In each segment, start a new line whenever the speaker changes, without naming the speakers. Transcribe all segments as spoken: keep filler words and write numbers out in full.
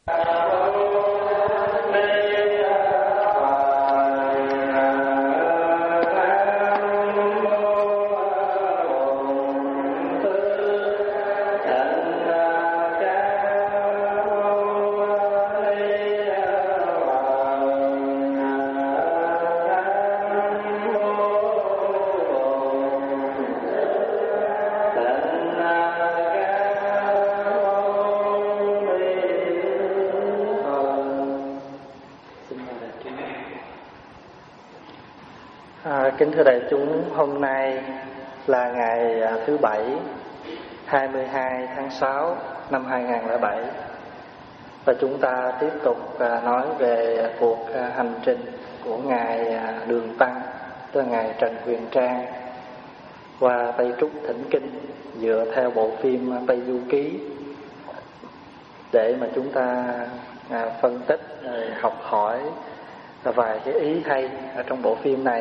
Kính thưa đại chúng, hôm nay là ngày thứ Bảy, hai mươi hai tháng sáu năm hai nghìn không trăm lẻ bảy. Và chúng ta tiếp tục nói về cuộc hành trình của Ngài Đường Tăng, tức là Ngài Trần Huyền Trang qua Tây Trúc Thỉnh Kinh dựa theo bộ phim Tây Du Ký, để mà chúng ta phân tích, học hỏi vài cái ý hay ở trong bộ phim này.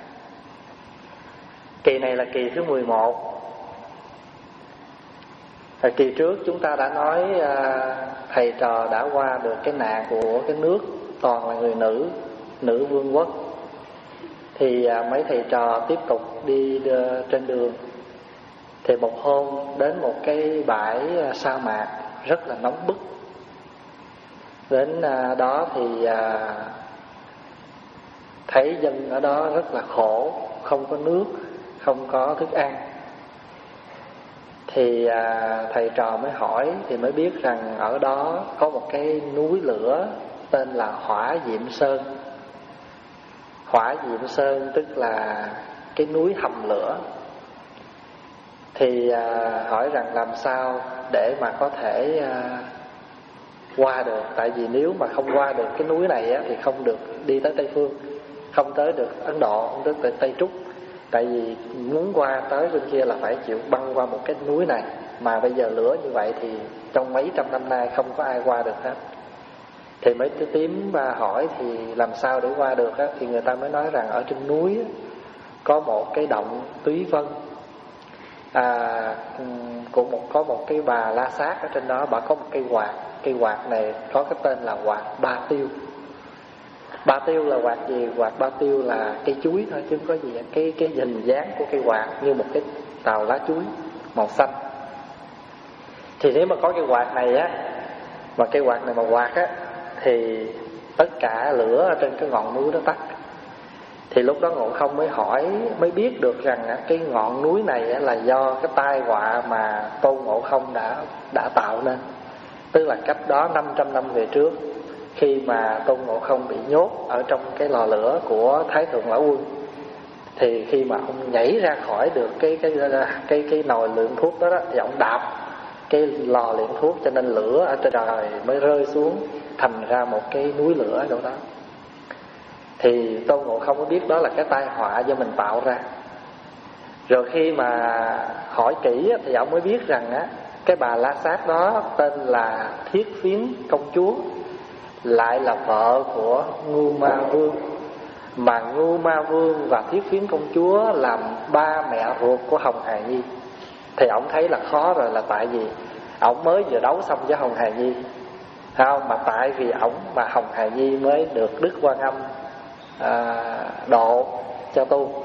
Kỳ này là kỳ thứ mười một. Ở kỳ trước chúng ta đã nói à, thầy trò đã qua được cái nạn của cái nước toàn là người nữ, nữ vương quốc. Thì à, mấy thầy trò tiếp tục đi đưa, trên đường. Thì một hôm đến một cái bãi sa mạc rất là nóng bức. Đến à, đó thì à, thấy dân ở đó rất là khổ, không có nước, không có thức ăn. Thì à, thầy trò mới hỏi, thì mới biết rằng ở đó có một cái núi lửa tên là Hỏa Diệm Sơn. Hỏa Diệm Sơn tức là cái núi hầm lửa. Thì à, hỏi rằng làm sao để mà có thể à, qua được. Tại vì nếu mà không qua được cái núi này á, thì không được đi tới Tây Phương, không tới được Ấn Độ, không tới Tây Trúc. Tại vì muốn qua tới bên kia là phải chịu băng qua một cái núi này. Mà bây giờ lửa như vậy thì trong mấy trăm năm nay không có ai qua được hết. Thì mấy cái tím và hỏi thì làm sao để qua được á, thì người ta mới nói rằng ở trên núi á, có một cái động Túy Vân, à, của một có một cái bà La Sát ở trên đó. Bà có một cây quạt. Cây quạt này có cái tên là quạt Ba Tiêu. Ba tiêu là quạt gì? Quạt ba tiêu là cây chuối thôi chứ không có gì. Cái cái hình dáng của cây quạt như một cái tàu lá chuối màu xanh. Thì nếu mà có cây quạt này á, mà cây quạt này mà quạt á, thì tất cả lửa ở trên cái ngọn núi đó tắt. Thì lúc đó Ngộ Không mới hỏi, mới biết được rằng cái ngọn núi này á, là do cái tai họa mà Tôn Ngộ Không đã đã tạo nên. Tức là cách đó năm trăm năm về trước, khi mà Tôn Ngộ Không bị nhốt ở trong cái lò lửa của Thái Thượng Lão Quân, thì khi mà ông nhảy ra khỏi được cái cái cái cái nồi luyện thuốc đó, đó thì ông đạp cái lò luyện thuốc, cho nên lửa ở trên trời mới rơi xuống thành ra một cái núi lửa ở chỗ đó. Thì Tôn Ngộ Không có biết đó là cái tai họa do mình tạo ra. Rồi khi mà hỏi kỹ thì ông mới biết rằng á, cái bà La Sát đó tên là Thiết Phiến Công Chúa, lại là vợ của Ngưu Ma Vương. Mà Ngưu Ma Vương và Thiết Phiến Công Chúa làm ba mẹ ruột của Hồng Hà Nhi. Thì ông thấy là khó rồi, là tại vì ông mới vừa đấu xong với Hồng Hà Nhi, không? Mà tại vì ông mà Hồng Hà Nhi mới được Đức Quan Âm à, độ cho tu.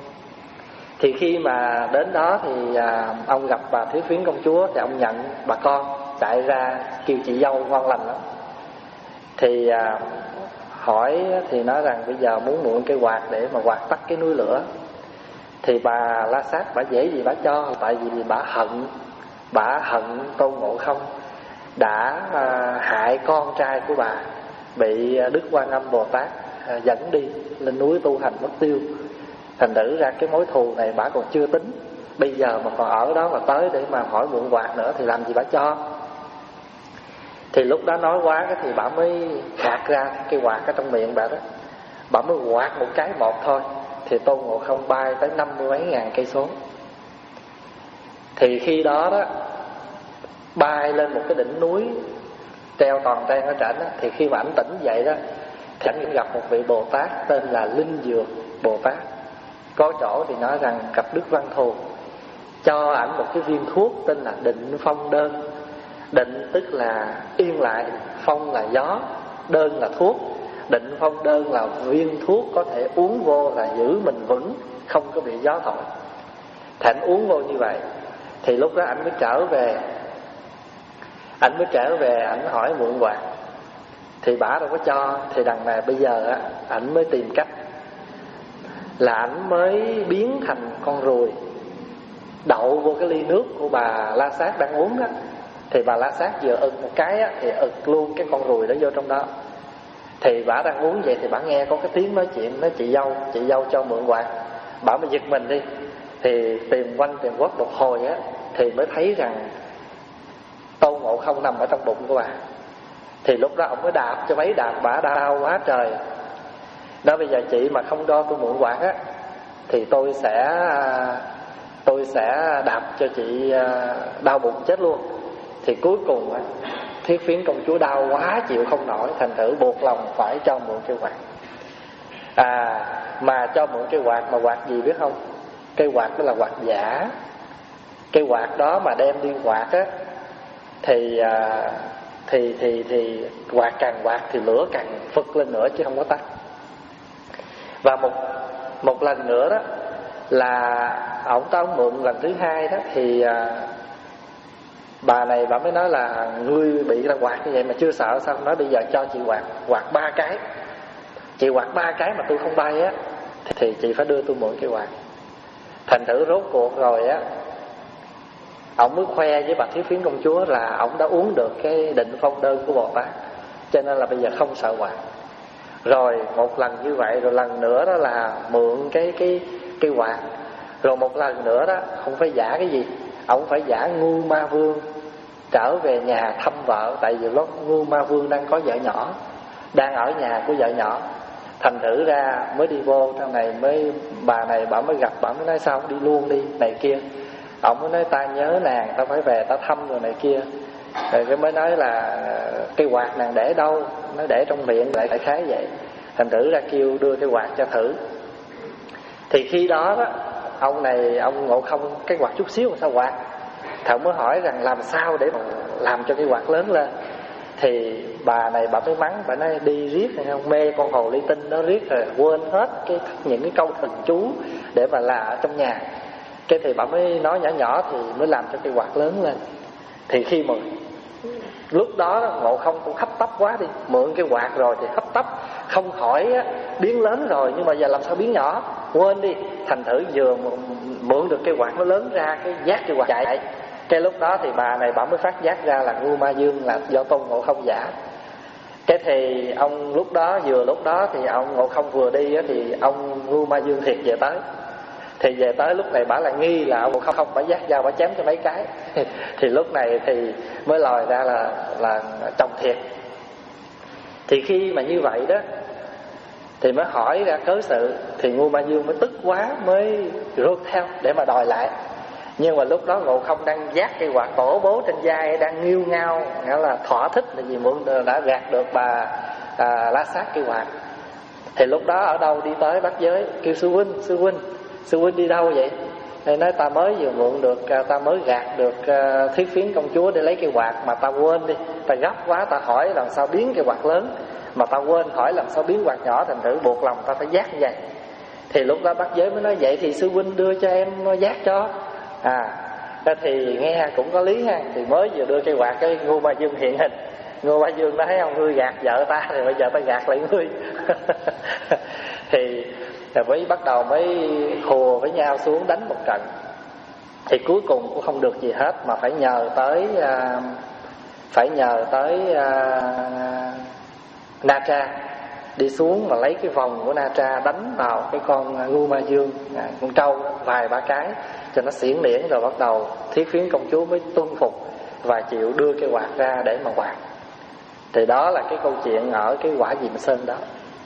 Thì khi mà đến đó thì à, ông gặp bà Thiết Phiến Công Chúa, thì ông nhận bà con, chạy ra kêu chị dâu ngon lành lắm. Thì à, hỏi thì nói rằng bây giờ muốn mượn cây quạt để mà quạt tắt cái núi lửa. Thì bà La Sát bà dễ gì bà cho, tại vì bà hận, bà hận Tôn Ngộ Không đã à, hại con trai của bà, bị Đức Quan Âm Bồ Tát à, dẫn đi lên núi tu hành mất tiêu. Thành thử ra cái mối thù này bà còn chưa tính, bây giờ mà còn ở đó mà tới để mà hỏi mượn quạt nữa thì làm gì bà cho. Thì lúc đó nói quá cái thì bà mới gạt ra cái quạt ở trong miệng bà đó. Bà mới quạt một cái một thôi, thì Tôn Ngộ Không bay tới năm mươi mấy ngàn cây số. Thì khi đó đó bay lên một cái đỉnh núi treo toàn ten ở trển đó. Thì khi mà ảnh tỉnh dậy đó, thì ảnh gặp một vị Bồ Tát tên là Linh Dược Bồ Tát. Có chỗ thì nói rằng gặp Đức Văn Thù, cho ảnh một cái viên thuốc tên là Định Phong Đơn. Định tức là yên lại, phong là gió, đơn là thuốc. Định phong đơn là viên thuốc có thể uống vô là giữ mình vững, không có bị gió thổi. Thì anh uống vô như vậy, thì lúc đó anh mới trở về. Anh mới trở về, anh hỏi mượn quạt, thì bả đâu có cho. Thì đằng này bây giờ á, ảnh mới tìm cách là ảnh mới biến thành con ruồi đậu vô cái ly nước của bà La Sát đang uống đó. Thì bà La Sát vừa ực một cái á, thì ực luôn cái con ruồi đó vô trong đó. Thì bả đang uống vậy thì bả nghe có cái tiếng nói chuyện, nói chị dâu, chị dâu cho mượn quạt. Bả mới giật mình đi, thì tìm quanh tìm quất một hồi á, thì mới thấy rằng Tôn Ngộ Không nằm ở trong bụng của bà. Thì lúc đó ông mới đạp cho mấy đạp, bả đau quá trời. Đó, bây giờ chị mà không cho tôi mượn quạt á, thì tôi sẽ Tôi sẽ đạp cho chị đau bụng chết luôn. Thì cuối cùng á, Thiết Phiến công chúa đau quá chịu không nổi, thành thử buộc lòng phải cho mượn cây quạt. À, mà cho mượn cây quạt mà quạt gì biết không? Cây quạt đó là quạt giả. Cây quạt đó mà đem đi quạt á, thì à, thì thì thì quạt càng quạt thì lửa càng phực lên nữa chứ không có tắt. Và một một lần nữa đó là ổng ta ổng mượn lần thứ hai đó, thì à, bà này bà mới nói là ngươi bị là quạt như vậy mà chưa sợ sao? Nói bây giờ cho chị quạt quạt ba cái, chị quạt ba cái mà tôi không bay á, thì chị phải đưa tôi mượn cái quạt. Thành thử rốt cuộc rồi á, ổng mới khoe với bà Thiết Phiến công chúa là ổng đã uống được cái định phong đơn của Bồ Tát, cho nên là bây giờ không sợ quạt. Rồi một lần như vậy, rồi lần nữa đó là mượn cái cái cái quạt. Rồi một lần nữa đó, không phải giả cái gì, ổng phải giả Ngu Ma Vương trở về nhà thăm vợ. Tại vì lúc Ngu Ma Vương đang có vợ nhỏ, đang ở nhà của vợ nhỏ. Thành thử ra mới đi vô trong này, mới bà này bà mới gặp, bà mới nói sao đi luôn đi này kia. Ông mới nói ta nhớ nàng, ta phải về ta thăm rồi này kia. Rồi cái mới nói là cái quạt nàng để đâu? Nó để trong miệng, lại đại khái vậy. Thành thử ra kêu đưa cái quạt cho thử. Thì khi đó đó, ông này, ông Ngộ Không cái quạt chút xíu mà sao quạt. Thợ mới hỏi rằng làm sao để mà làm cho cái quạt lớn lên. Thì bà này bà mới mắng, bà nói đi riết không, mê con hồ ly tinh nó riết rồi quên hết cái những cái câu thần chú để mà là ở trong nhà. Cái thì bà mới nói nhỏ nhỏ thì mới làm cho cái quạt lớn lên. Thì khi mà lúc đó Ngộ Không cũng hấp tấp quá đi, mượn cái quạt rồi thì hấp tấp, không khỏi á, biến lớn rồi nhưng mà giờ làm sao biến nhỏ, quên đi. Thành thử vừa mượn được cái quạt nó lớn ra, cái giác cái quạt chạy. Cái lúc đó thì bà này bà mới phát giác ra là Ngu Ma Dương là do Tôn Ngộ Không giả. Cái thì ông lúc đó, vừa lúc đó thì ông Ngộ Không vừa đi á, thì ông Ngu Ma Dương thiệt về tới. Thì về tới lúc này bả là nghi là ông Ngộ Không bả giác dao bả chém cho mấy cái. Thì lúc này thì mới lòi ra là là chồng thiệt. Thì khi mà như vậy đó thì mới hỏi ra cớ sự. Thì Ngu Ma Dương mới tức quá, mới rút theo để mà đòi lại. Nhưng mà lúc đó Ngộ Không đang vác cây quạt tổ bố trên vai, đang nghiêu ngao, nghĩa là thỏa thích là vì mượn đã gạt được bà à, La Sát cây quạt. Thì lúc đó ở đâu đi tới Bát Giới, kêu sư huynh, sư huynh, sư huynh đi đâu vậy? Thì nói ta mới vừa mượn được, ta mới gạt được uh, Thiết Phiến công chúa để lấy cây quạt mà ta quên đi, ta gấp quá, ta hỏi làm sao biến cây quạt lớn mà ta quên hỏi làm sao biến quạt nhỏ, thành thử buộc lòng ta phải vác như vậy. Thì lúc đó Bát Giới mới nói vậy thì sư huynh đưa cho em vác cho. À, thì nghe cũng có lý ha. Thì mới vừa đưa cây quạt, cái Ngu Ma Dương hiện hình. Ngu Ma Dương nói thấy ông ngươi gạt vợ ta, thì bây giờ ta gạt lại ngươi. Thì mới bắt đầu mới hùa với nhau xuống đánh một trận. Thì cuối cùng cũng không được gì hết, mà phải nhờ tới uh, phải nhờ tới uh, Na Tra đi xuống mà lấy cái vòng của Na Tra đánh vào cái con Ngu Ma Dương, à, con trâu vài ba cái cho nó xiển điển. Rồi bắt đầu Thiết Phiến công chúa mới tuân phục và chịu đưa cái quạt ra để mà quạt. Thì đó là cái câu chuyện ở cái Quả Diệm Sơn đó.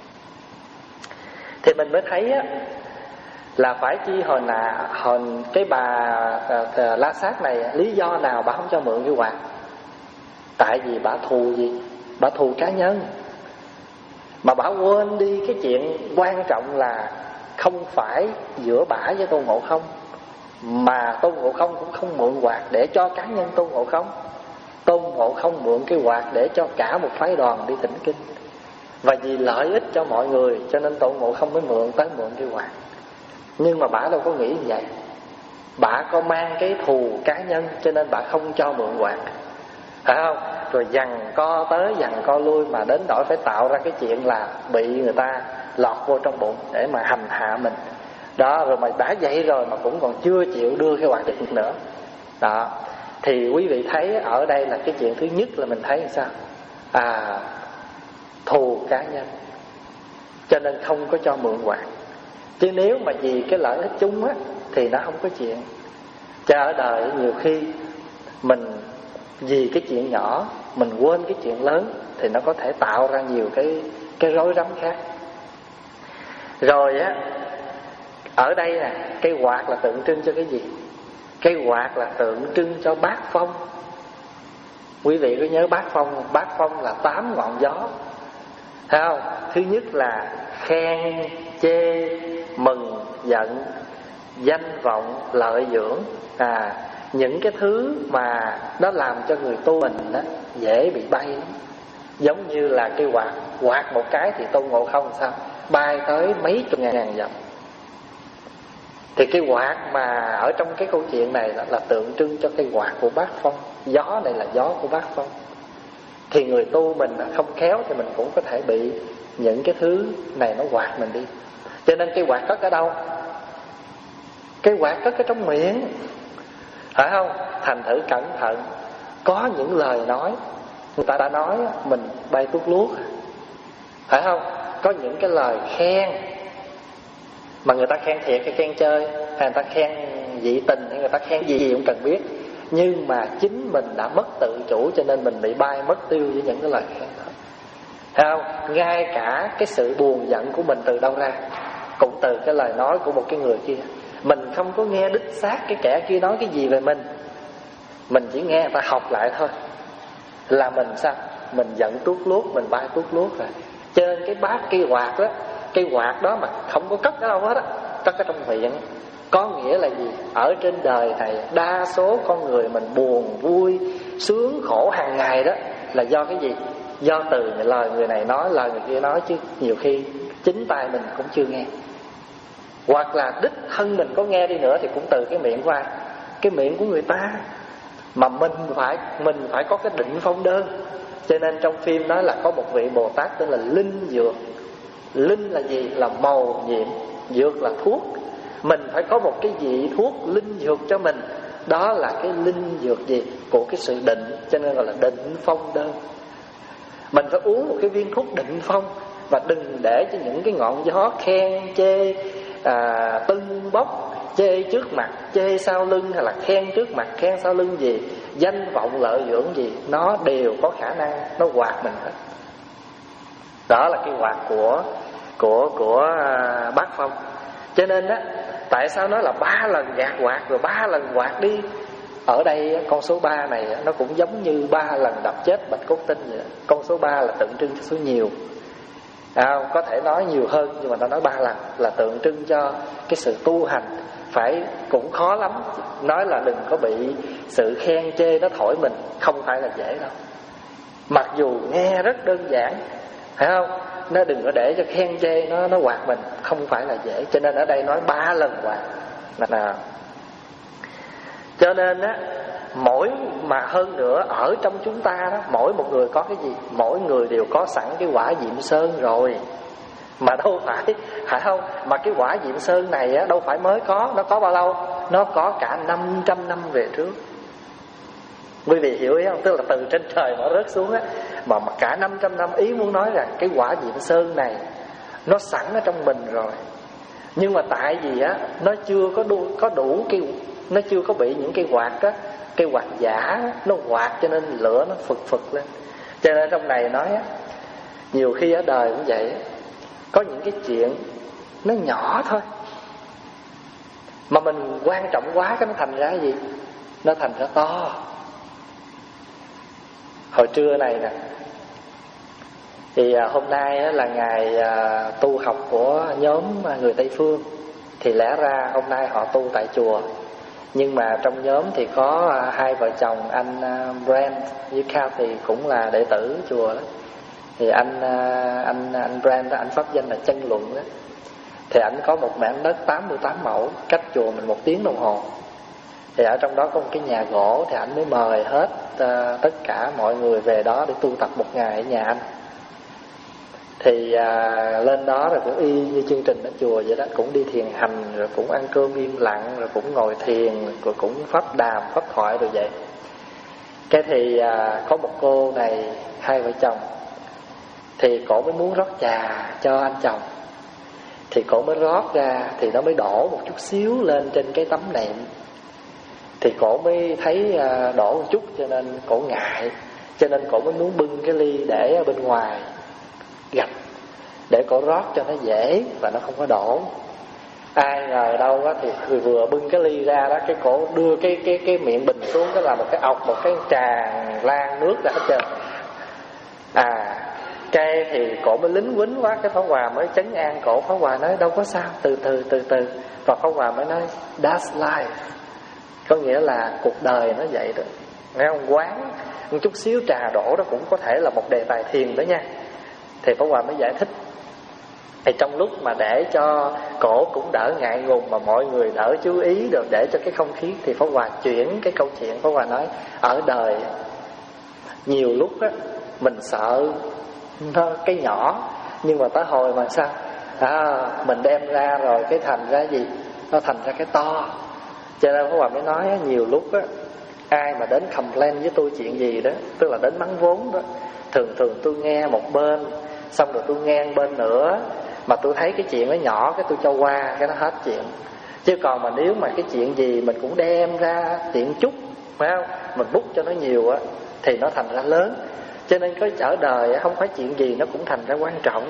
Thì mình mới thấy á, là phải chi hồi nà hồi cái bà à, à, La Sát này, lý do nào bà không cho mượn cái quạt? Tại vì bà thù gì? Bà thù cá nhân. Mà bà quên đi cái chuyện quan trọng là không phải giữa bả với Tôn Ngộ Không, mà Tôn Ngộ Không cũng không mượn quạt để cho cá nhân Tôn Ngộ Không. Tôn Ngộ không mượn cái quạt để cho cả một phái đoàn đi thỉnh kinh. Và vì lợi ích cho mọi người cho nên Tôn Ngộ không mới mượn tới mượn cái quạt. Nhưng mà bả đâu có nghĩ như vậy. Bả có mang cái thù cá nhân cho nên bả không cho mượn quạt, phải không? Rồi giằng co tới giằng co lui, mà đến nỗi phải tạo ra cái chuyện là bị người ta lọt vô trong bụng để mà hành hạ mình. Đó, rồi mà đã vậy rồi mà cũng còn chưa chịu đưa cái quạt được nữa. Đó, thì quý vị thấy ở đây là cái chuyện thứ nhất là mình thấy làm sao? À, thù cá nhân, cho nên không có cho mượn quạt. Chứ nếu mà vì cái lợi ích chung á thì nó không có chuyện. Cho ở đời nhiều khi mình vì cái chuyện nhỏ mình quên cái chuyện lớn thì nó có thể tạo ra nhiều cái cái rối rắm khác. Rồi á, ở đây nè, cây quạt là tượng trưng cho cái gì? Cây quạt là tượng trưng cho bát phong. Quý vị có nhớ bát phong không? Bát phong là tám ngọn gió, thấy không? Thứ nhất là khen, chê, mừng, giận, danh vọng, lợi dưỡng. À, những cái thứ mà nó làm cho người tu mình đó, dễ bị bay lắm. Giống như là cây quạt, quạt một cái thì Tôn Ngộ không sao? Bay tới mấy chục ngàn dặm. Thì cái quạt mà ở trong cái câu chuyện này là, là tượng trưng cho cây quạt của bát phong. Gió này là gió của bát phong. Thì người tu mình không khéo thì mình cũng có thể bị những cái thứ này nó quạt mình đi. Cho nên cây quạt cất ở đâu? Cây quạt cất ở trong miệng, phải không? Thành thử cẩn thận. Có những lời nói người ta đã nói mình bay tuốt luốt, phải không? Có những cái lời khen mà người ta khen thiệt hay khen chơi, hay người ta khen dị tình, hay người ta khen gì gì cũng cần biết. Nhưng mà chính mình đã mất tự chủ cho nên mình bị bay mất tiêu với những cái lời khen đó, thấy không? Ngay cả cái sự buồn giận của mình từ đâu ra? Cũng từ cái lời nói của một cái người kia. Mình không có nghe đích xác cái kẻ kia nói cái gì về mình, mình chỉ nghe người ta học lại thôi, là mình sao? Mình giận tuốt luốt, mình bay tuốt luốt rồi. Cho nên cái bát cây quạt đó, cây quạt đó mà không có cất ở đâu hết á, cất ở trong miệng. Có nghĩa là gì? Ở trên đời này đa số con người mình buồn, vui, sướng, khổ hàng ngày đó là do cái gì? Do từ lời người này nói, lời người kia nói, chứ nhiều khi chính tay mình cũng chưa nghe. Hoặc là đích thân mình có nghe đi nữa thì cũng từ cái miệng của ai? Cái miệng của người ta. Mà mình phải mình phải có cái định phong đơn. Cho nên trong phim nói là có một vị Bồ Tát tên là Linh Dược. Linh là gì? Là màu nhiệm. Dược là thuốc. Mình phải có một cái vị thuốc linh dược cho mình. Đó là cái linh dược gì? Của cái sự định. Cho nên gọi là định phong đơn. Mình phải uống một cái viên thuốc định phong. Và đừng để cho những cái ngọn gió khen, chê, à, tưng bốc, chê trước mặt, chê sau lưng, hay là khen trước mặt, khen sau lưng gì, danh vọng lợi dưỡng gì, nó đều có khả năng nó quạt mình hết. Đó là cái quạt của của của à, bát phong. Cho nên á, tại sao nói là ba lần gạt quạt rồi ba lần quạt đi? Ở đây con số ba này nó cũng giống như ba lần đập chết Bạch Cốt Tinh vậy. Con số ba là tượng trưng cho số nhiều. À, có thể nói nhiều hơn, nhưng mà ta nói ba lần là tượng trưng cho cái sự tu hành. Phải cũng khó lắm. Nói là đừng có bị sự khen chê nó thổi mình, không phải là dễ đâu. Mặc dù nghe rất đơn giản, phải không? Nó đừng có để cho khen chê nó nó quạt mình, không phải là dễ. Cho nên ở đây nói ba lần quạt là. Cho nên á, mỗi mà hơn nữa ở trong chúng ta đó, mỗi một người có cái gì? Mỗi người đều có sẵn cái quả Diệm Sơn rồi. Mà đâu phải, phải không? Mà cái quả Diệm Sơn này á, đâu phải mới có. Nó có bao lâu? Nó có cả năm trăm năm về trước. Quý vị hiểu ý không? Tức là từ trên trời nó rớt xuống á, mà, mà cả năm trăm năm. Ý muốn nói rằng cái quả Diệm Sơn này nó sẵn ở trong mình rồi. Nhưng mà tại vì á, nó chưa có đủ, có đủ cái, nó chưa có bị những cái quạt á, cái quạt giả nó quạt cho nên lửa nó phực phực lên. Cho nên trong này nói á, nhiều khi ở đời cũng vậy á, có những cái chuyện nó nhỏ thôi mà mình quan trọng quá cái nó thành ra cái gì? Nó thành ra to. Hồi trưa này nè, thì à, hôm nay á, là ngày à, tu học của nhóm người Tây Phương. Thì lẽ ra hôm nay họ tu tại chùa, Nhưng mà trong nhóm thì có à, hai vợ chồng anh à, Brand với Kathy cũng là đệ tử chùa đó. Thì anh à, anh anh Brand đó, anh pháp danh là Chân Luận đó. Thì ảnh có một mảnh đất tám mươi tám mẫu cách chùa mình một tiếng đồng hồ. Thì ở trong đó có một cái nhà gỗ, thì ảnh mới mời hết uh, tất cả mọi người về đó để tu tập một ngày ở nhà anh. Thì uh, lên đó rồi cũng y như chương trình ở chùa vậy đó, cũng đi thiền hành, rồi cũng ăn cơm im lặng, rồi cũng ngồi thiền, rồi cũng pháp đàm, pháp thoại rồi vậy. Cái thì uh, có một cô này, hai vợ chồng, thì cổ mới muốn rót trà cho anh chồng. Thì cổ mới rót ra, thì nó mới đổ một chút xíu lên trên cái tấm nệm. Thì cổ mới thấy đổ một chút cho nên cổ ngại, cho nên cổ mới muốn bưng cái ly để ở bên ngoài gạch, để cổ rót cho nó dễ và nó không có đổ. Ai ngờ đâu á, thì vừa bưng cái ly ra đó, cái cổ đưa cái cái cái miệng bình xuống, đó là một cái ọc, một cái tràn lan nước ra hết trơn. À, cái thì cổ mới lính quýnh quá, cái Pháp Hòa mới trấn an cổ. Pháp Hòa nói đâu có sao, từ từ từ từ. Và Pháp Hòa mới nói that's life, có nghĩa là cuộc đời nó vậy đó. Nghe không? Quán một chút xíu trà đổ đó cũng có thể là một đề tài thiền đó nha. Thì Pháp Hòa mới giải thích. Thì trong lúc mà để cho cổ cũng đỡ ngại ngùng, mà mọi người đỡ chú ý, rồi để cho cái không khí, thì Pháp Hòa chuyển cái câu chuyện. Pháp Hòa nói ở đời nhiều lúc á, mình sợ nó cái nhỏ, nhưng mà tới hồi mà sao à, mình đem ra rồi cái thành ra gì, nó thành ra cái to. Cho nên Pháp Hòa mới nói nhiều lúc á, ai mà đến complain với tôi chuyện gì đó, tức là đến mắng vốn đó, thường thường tôi nghe một bên, xong rồi tôi nghe một bên nữa, mà tôi thấy cái chuyện nó nhỏ, cái tôi cho qua, cái nó hết chuyện. Chứ còn mà nếu mà cái chuyện gì mình cũng đem ra tiện chút, phải không, mình bút cho nó nhiều á, thì nó thành ra lớn. Cho nên có ở đời không phải chuyện gì nó cũng thành ra quan trọng.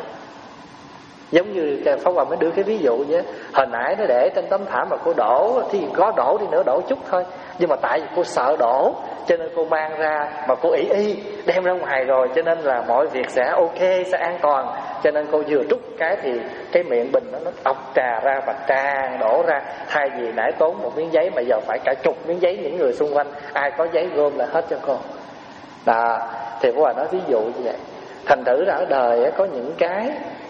Giống như Pháp Hòa mới đưa cái ví dụ vậy. Hồi nãy nó để trên tấm thảm mà cô đổ, thì có đổ đi nữa đổ chút thôi, nhưng mà tại vì cô sợ đổ, cho nên cô mang ra, mà cô ỷ y đem ra ngoài rồi, cho nên là mọi việc sẽ ok, sẽ an toàn. Cho nên cô vừa trút cái thì cái miệng bình nó, nó ọc trà ra và tràn đổ ra. Thay vì nãy tốn một miếng giấy mà giờ phải cả chục miếng giấy, những người xung quanh ai có giấy gom là hết cho cô. Đó, thì Pháp Hòa nói ví dụ như vậy. Thành thử ra ở đời có những cái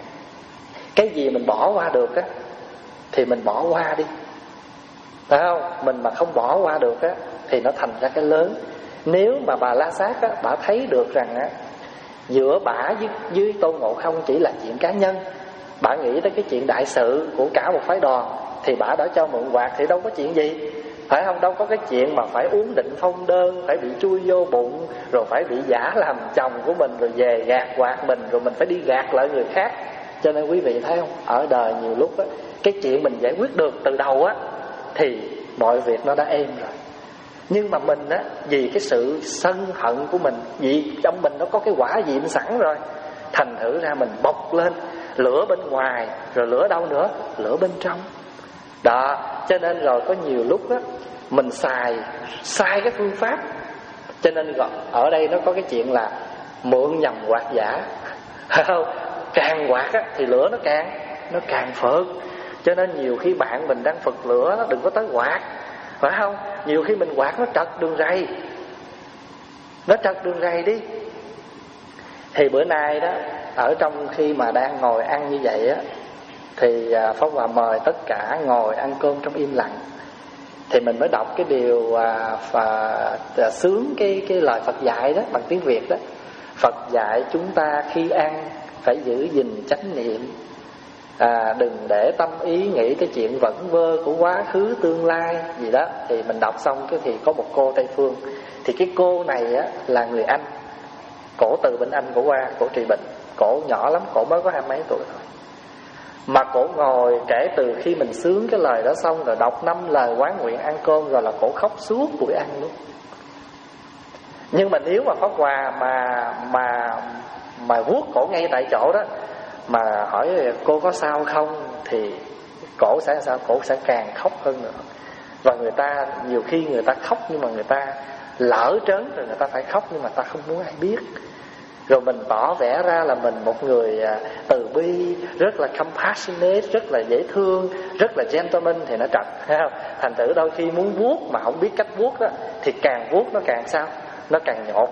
Cái gì mình bỏ qua được á, thì mình bỏ qua đi, phải không? Mình mà không bỏ qua được á, thì nó thành ra cái lớn. Nếu mà bà La Sát á, bà thấy được rằng á, giữa bả với, với Tôn Ngộ Không chỉ là chuyện cá nhân, bả nghĩ tới cái chuyện đại sự của cả một phái đoàn, thì bả đã cho mượn quạt thì đâu có chuyện gì, phải không? Đâu có cái chuyện mà phải uống định phong đơn, phải bị chui vô bụng, rồi phải bị giả làm chồng của mình, rồi về gạt quạt mình, rồi mình phải đi gạt lại người khác. Cho nên quý vị thấy không, ở đời nhiều lúc á, cái chuyện mình giải quyết được từ đầu á, thì mọi việc nó đã êm rồi. Nhưng mà mình á, vì cái sự sân hận của mình, vì trong mình nó có cái quả diệm sẵn rồi, thành thử ra mình bộc lên, lửa bên ngoài, rồi lửa đâu nữa, lửa bên trong. Đó, cho nên rồi có nhiều lúc á, mình xài sai cái phương pháp. Cho nên ở đây nó có cái chuyện là mượn nhầm quạt giả, phải không? Càng quạt á, thì lửa nó càng Nó càng phượt. Cho nên nhiều khi bạn mình đang phật lửa, nó đừng có tới quạt, phải không? Nhiều khi mình quạt nó trật đường ray, Nó trật đường ray đi. Thì bữa nay đó, ở trong khi mà đang ngồi ăn như vậy á, thì Pháp Hòa mời tất cả ngồi ăn cơm trong im lặng. Thì mình mới đọc cái điều à, và, à, sướng cái, cái lời Phật dạy đó bằng tiếng Việt đó. Phật dạy chúng ta khi ăn phải giữ gìn chánh niệm, à, đừng để tâm ý nghĩ tới chuyện vẩn vơ của quá khứ tương lai gì đó. Thì mình đọc xong cái thì có một cô Tây Phương. Thì cái cô này á, là người Anh, cổ từ bên Anh cổ qua, cổ trị bệnh. Cổ nhỏ lắm, cổ mới có hai mấy tuổi thôi, mà cổ ngồi kể từ khi mình sướng cái lời đó xong, rồi đọc năm lời quán nguyện ăn cơm, rồi là cổ khóc suốt buổi ăn luôn. Nhưng mà nếu mà Pháp Hòa mà mà mà vuốt cổ ngay tại chỗ đó, mà hỏi cô có sao không, thì cổ sẽ sao? Cổ sẽ càng khóc hơn nữa. Và người ta nhiều khi người ta khóc, nhưng mà người ta lỡ trớn rồi người ta phải khóc, nhưng mà ta không muốn ai biết. rồi mình tỏ vẻ ra là mình một người từ bi, rất là compassionate, rất là dễ thương, rất là gentleman thì nó trật, thấy không? Thành thử đôi khi muốn vuốt mà không biết cách vuốt đó, thì càng vuốt nó càng sao? Nó càng nhột.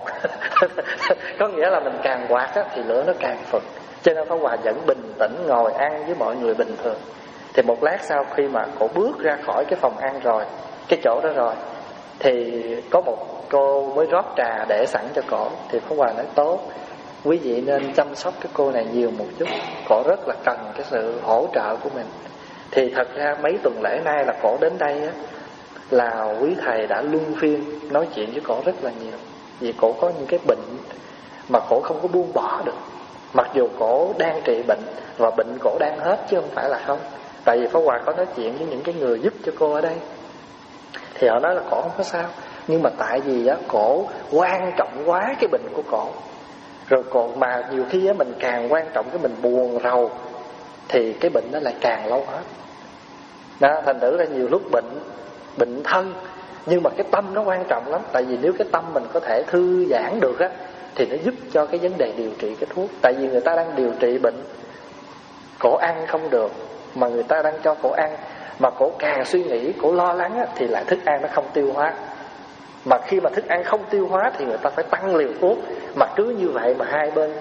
Có nghĩa là mình càng quạt á, thì lửa nó càng phực. Cho nên Pháp Hòa vẫn bình tĩnh ngồi ăn với mọi người bình thường. Thì một lát sau khi mà cổ bước ra khỏi cái phòng ăn rồi, cái chỗ đó rồi, thì có một cô mới rót trà để sẵn cho cổ. Thì Pháp Hòa nói tốt, quý vị nên chăm sóc cái cô này nhiều một chút, cổ rất là cần cái sự hỗ trợ của mình. Thì thật ra mấy tuần lễ nay là cổ đến đây á, là quý thầy đã luân phiên nói chuyện với cổ rất là nhiều. Vì cổ có những cái bệnh mà cổ không có buông bỏ được, mặc dù cổ đang trị bệnh và bệnh cổ đang hết chứ không phải là không. Tại vì Pháp Hòa có nói chuyện với những cái người giúp cho cô ở đây, thì họ nói là cổ không có sao, nhưng mà tại vì á, cổ quan trọng quá cái bệnh của cổ. Rồi còn mà nhiều khi á, mình càng quan trọng cái mình buồn rầu thì cái bệnh nó lại càng lâu hết đó. Thành thử ra nhiều lúc bệnh bệnh thân, nhưng mà cái tâm nó quan trọng lắm. Tại vì nếu cái tâm mình có thể thư giãn được á, thì nó giúp cho cái vấn đề điều trị cái thuốc. Tại vì người ta đang điều trị bệnh, cổ ăn không được, mà người ta đang cho cổ ăn, mà cổ càng suy nghĩ, cổ lo lắng á, thì lại thức ăn nó không tiêu hóa. Mà khi mà thức ăn không tiêu hóa thì người ta phải tăng liều thuốc. Mà cứ như vậy mà hai bên.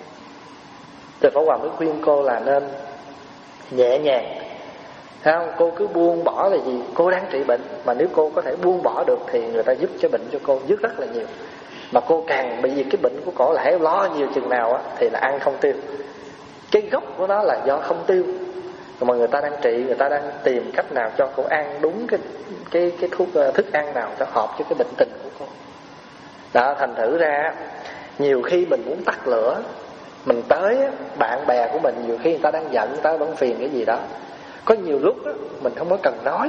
Thì Pháp Hòa mới khuyên cô là nên nhẹ nhàng, thấy không? Cô cứ buông bỏ là gì? Cô đang trị bệnh, mà nếu cô có thể buông bỏ được thì người ta giúp cho bệnh cho cô giúp rất là nhiều. Mà cô càng, bởi vì cái bệnh của cổ là hãy lo nhiều chừng nào á, thì là ăn không tiêu. Cái gốc của nó là do không tiêu, mà người ta đang trị, người ta đang tìm cách nào cho cô ăn đúng cái cái cái thuốc thức ăn nào cho hợp với cái bệnh tình của cô. Đó, thành thử ra nhiều khi mình muốn tắt lửa, mình tới bạn bè của mình, nhiều khi người ta đang giận, người ta đang phiền cái gì đó, có nhiều lúc đó, mình không có cần nói,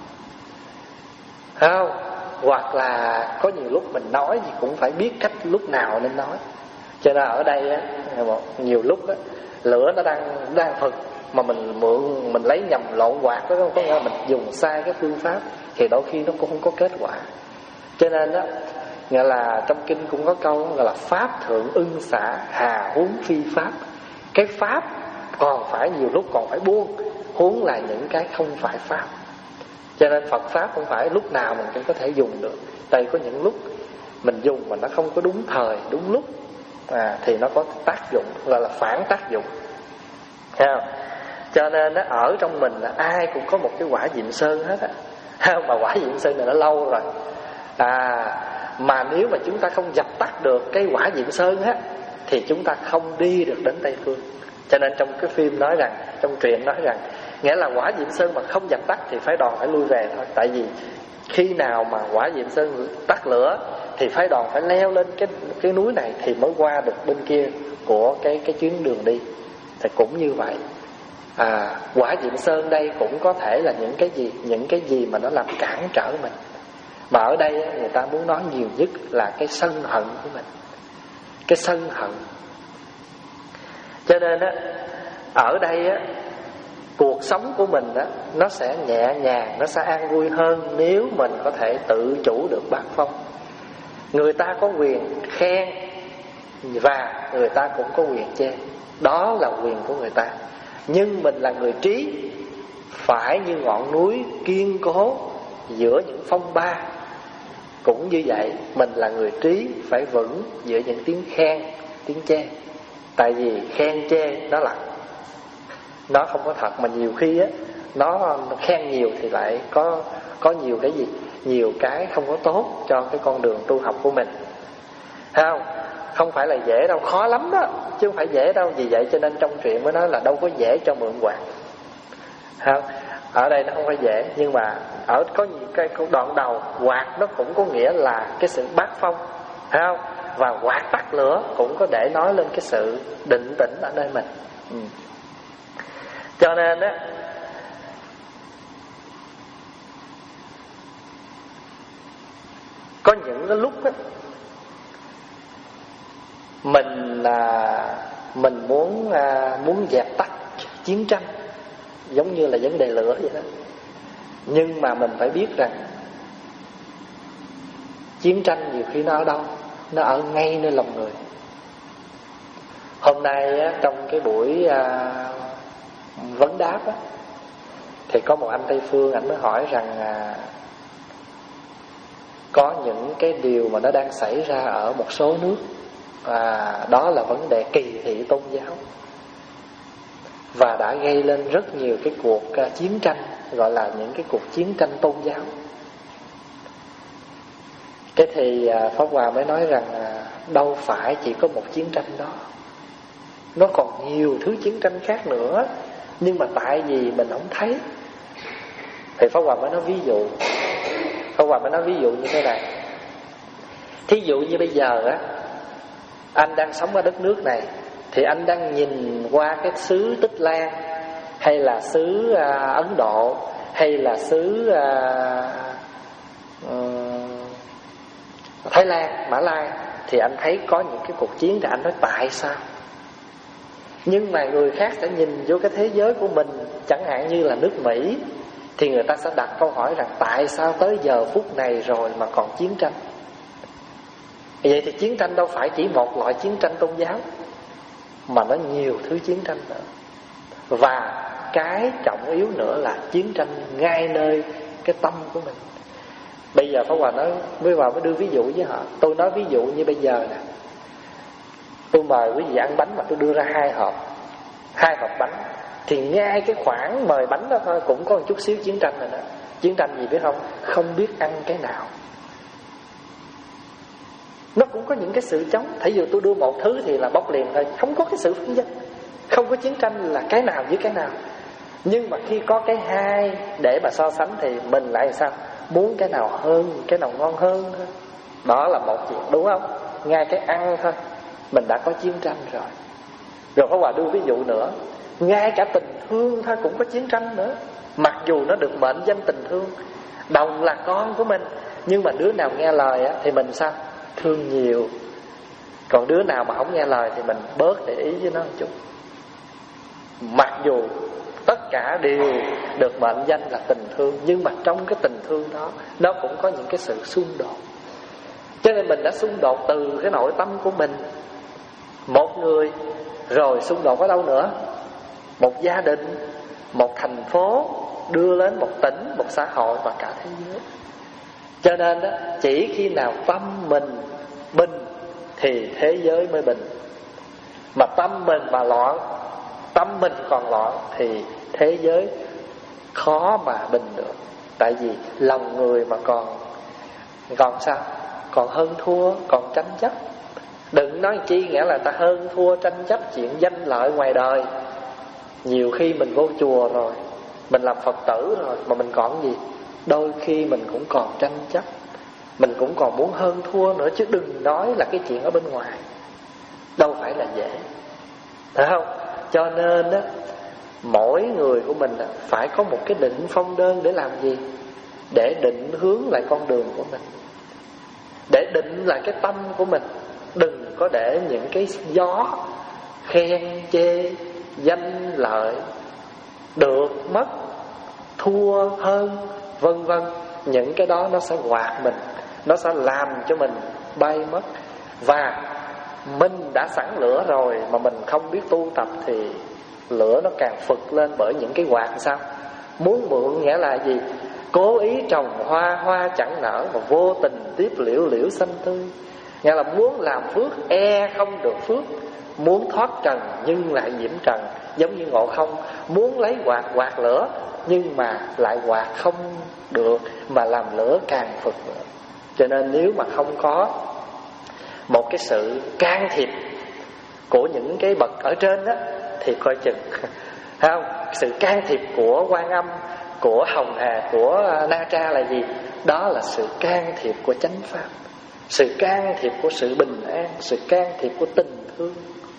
thấy không? Hoặc là có nhiều lúc mình nói thì cũng phải biết cách lúc nào nên nói. Cho nên ở đây á, nhiều lúc á, lửa nó đang đang phực mà mình mượn, mình lấy nhầm lộn quạt đó, có nghĩa là mình dùng sai cái phương pháp thì đôi khi nó cũng không có kết quả. Cho nên đó, nghĩa là trong kinh cũng có câu gọi là pháp thượng ưng xả, hà huống phi pháp. Cái pháp còn phải nhiều lúc còn phải buông, huống là những cái không phải pháp. Cho nên Phật pháp không phải lúc nào mình cũng có thể dùng được. Tại có những lúc mình dùng mà nó không có đúng thời, đúng lúc, à, thì nó có tác dụng, gọi là phản tác dụng. Thấy không? Cho nên nó ở trong mình là ai cũng có một cái quả Diệm Sơn hết á. Mà quả Diệm Sơn này nó lâu rồi, à, mà nếu mà chúng ta không dập tắt được cái quả Diệm Sơn á, thì chúng ta không đi được đến Tây Phương. Cho nên trong cái phim nói rằng, trong truyện nói rằng, nghĩa là quả Diệm Sơn mà không dập tắt thì phái đoàn phải lui về thôi. Tại vì khi nào mà quả Diệm Sơn tắt lửa thì phái đoàn phải leo lên cái cái núi này thì mới qua được bên kia của cái cái chuyến đường đi. Thì cũng như vậy, à, quả Diệm Sơn đây cũng có thể là những cái gì, những cái gì mà nó làm cản trở mình. Mà ở đây người ta muốn nói nhiều nhất là cái sân hận của mình, cái sân hận. Cho nên á, ở đây á, cuộc sống của mình á, nó sẽ nhẹ nhàng, nó sẽ an vui hơn nếu mình có thể tự chủ được bát phong. Người ta có quyền khen và người ta cũng có quyền chê, đó là quyền của người ta. Nhưng mình là người trí, phải như ngọn núi kiên cố giữa những phong ba. Cũng như vậy, mình là người trí, phải vững giữa những tiếng khen, tiếng chê. Tại vì khen chê nó là, nó không có thật. Mà nhiều khi á, nó khen nhiều thì lại có có nhiều cái gì, nhiều cái không có tốt cho cái con đường tu học của mình. Thấy không? Không phải là dễ đâu, khó lắm đó, chứ không phải dễ đâu. Vì vậy cho nên trong truyện mới nói là đâu có dễ cho mượn quạt. Thấy không? Ở đây nó không phải dễ, nhưng mà ở có những cái đoạn đầu quạt nó cũng có nghĩa là cái sự bát phong, thấy không? Và quạt tắt lửa cũng có để nói lên cái sự định tĩnh ở nơi mình. Ừ. Cho nên á, có những cái lúc á, mình là mình muốn à, muốn dẹp tắt chiến tranh, giống như là vấn đề lửa vậy đó. Nhưng mà mình phải biết rằng chiến tranh nhiều khi nó ở đâu? Nó ở ngay nơi lòng người. Hôm nay á, trong cái buổi à, vấn đáp á, thì có một anh Tây Phương, ảnh mới hỏi rằng à, có những cái điều mà nó đang xảy ra ở một số nước, và đó là vấn đề kỳ thị tôn giáo, và đã gây lên rất nhiều cái cuộc uh, chiến tranh, gọi là những cái cuộc chiến tranh tôn giáo. Cái thì uh, Pháp Hòa mới nói rằng uh, đâu phải chỉ có một chiến tranh đó, nó còn nhiều thứ chiến tranh khác nữa, nhưng mà tại vì mình không thấy. Thì Pháp Hòa mới nói ví dụ, Pháp Hòa mới nói ví dụ như thế này. Thí dụ như bây giờ á, anh đang sống ở đất nước này, thì anh đang nhìn qua cái xứ Tích Lan, hay là xứ à, Ấn Độ, hay là xứ à, um, Thái Lan, Mã Lai, thì anh thấy có những cái cuộc chiến, thì anh nói tại sao? Nhưng mà người khác sẽ nhìn vô cái thế giới của mình, chẳng hạn như là nước Mỹ, thì người ta sẽ đặt câu hỏi rằng tại sao tới giờ phút này rồi mà còn chiến tranh? Vậy thì chiến tranh đâu phải chỉ một loại chiến tranh tôn giáo, mà nó nhiều thứ chiến tranh nữa. Và cái trọng yếu nữa là chiến tranh ngay nơi cái tâm của mình. Bây giờ Pháp Hòa nói, mới vào mới đưa ví dụ với họ. Tôi nói ví dụ như bây giờ nè, tôi mời quý vị ăn bánh mà tôi đưa ra hai hộp, hai hộp bánh, thì ngay cái khoảng mời bánh đó thôi cũng có một chút xíu chiến tranh rồi đó. Chiến tranh gì biết không? Không biết ăn cái nào. Nó cũng có những cái sự chống. Thí dụ tôi đưa một thứ thì là bóc liền thôi, không có cái sự phân danh, không có chiến tranh là cái nào với cái nào. Nhưng mà khi có cái hai để mà so sánh thì mình lại sao? Muốn cái nào hơn, cái nào ngon hơn thôi. Đó là một chuyện, đúng không? Ngay cái ăn thôi mình đã có chiến tranh rồi. Rồi Pháp Hòa đưa ví dụ nữa, ngay cả tình thương thôi cũng có chiến tranh nữa. Mặc dù nó được mệnh danh tình thương, đồng là con của mình, nhưng mà đứa nào nghe lời á, thì mình sao? Thương nhiều. Còn đứa nào mà không nghe lời thì mình bớt để ý với nó một chút. Mặc dù tất cả đều được mệnh danh là tình thương, nhưng mà trong cái tình thương đó nó cũng có những cái sự xung đột. Cho nên mình đã xung đột từ cái nội tâm của mình, một người, rồi xung đột ở đâu nữa? Một gia đình, một thành phố, đưa lên một tỉnh, một xã hội và cả thế giới. Cho nên đó, chỉ khi nào tâm mình bình thì thế giới mới bình. Mà tâm mình mà loạn, tâm mình còn loạn thì thế giới khó mà bình được. Tại vì lòng người mà còn còn sao? Còn hơn thua, còn tranh chấp. Đừng nói chi nghĩa là ta hơn thua tranh chấp chuyện danh lợi ngoài đời. Nhiều khi mình vô chùa rồi, mình làm Phật tử rồi, mà mình còn gì? Đôi khi mình cũng còn tranh chấp, mình cũng còn muốn hơn thua nữa, chứ đừng nói là cái chuyện ở bên ngoài. Đâu phải là dễ, phải không? Cho nên đó, mỗi người của mình đó, phải có một cái định phong đơn để làm gì? Để định hướng lại con đường của mình, để định lại cái tâm của mình. Đừng có để những cái gió khen chê, danh lợi, được mất, thua hơn, vân vân, những cái đó nó sẽ quạt mình, nó sẽ làm cho mình bay mất. Và mình đã sẵn lửa rồi mà mình không biết tu tập thì lửa nó càng phực lên. Bởi những cái quạt sao? Muốn mượn nghĩa là gì? Cố ý trồng hoa, hoa chẳng nở, và vô tình tiếp liễu liễu xanh tươi. Nghĩa là muốn làm phước, e không được phước. Muốn thoát trần nhưng lại nhiễm trần. Giống như Ngộ Không, muốn lấy quạt quạt lửa, nhưng mà lại quạt không được, mà làm lửa càng phực nữa. Cho nên nếu mà không có một cái sự can thiệp của những cái bậc ở trên đó, thì coi chừng không? Sự can thiệp của Quan Âm, của Hồng Hà, của Na Tra là gì? Đó là sự can thiệp của chánh pháp, sự can thiệp của sự bình an, sự can thiệp của tình thương.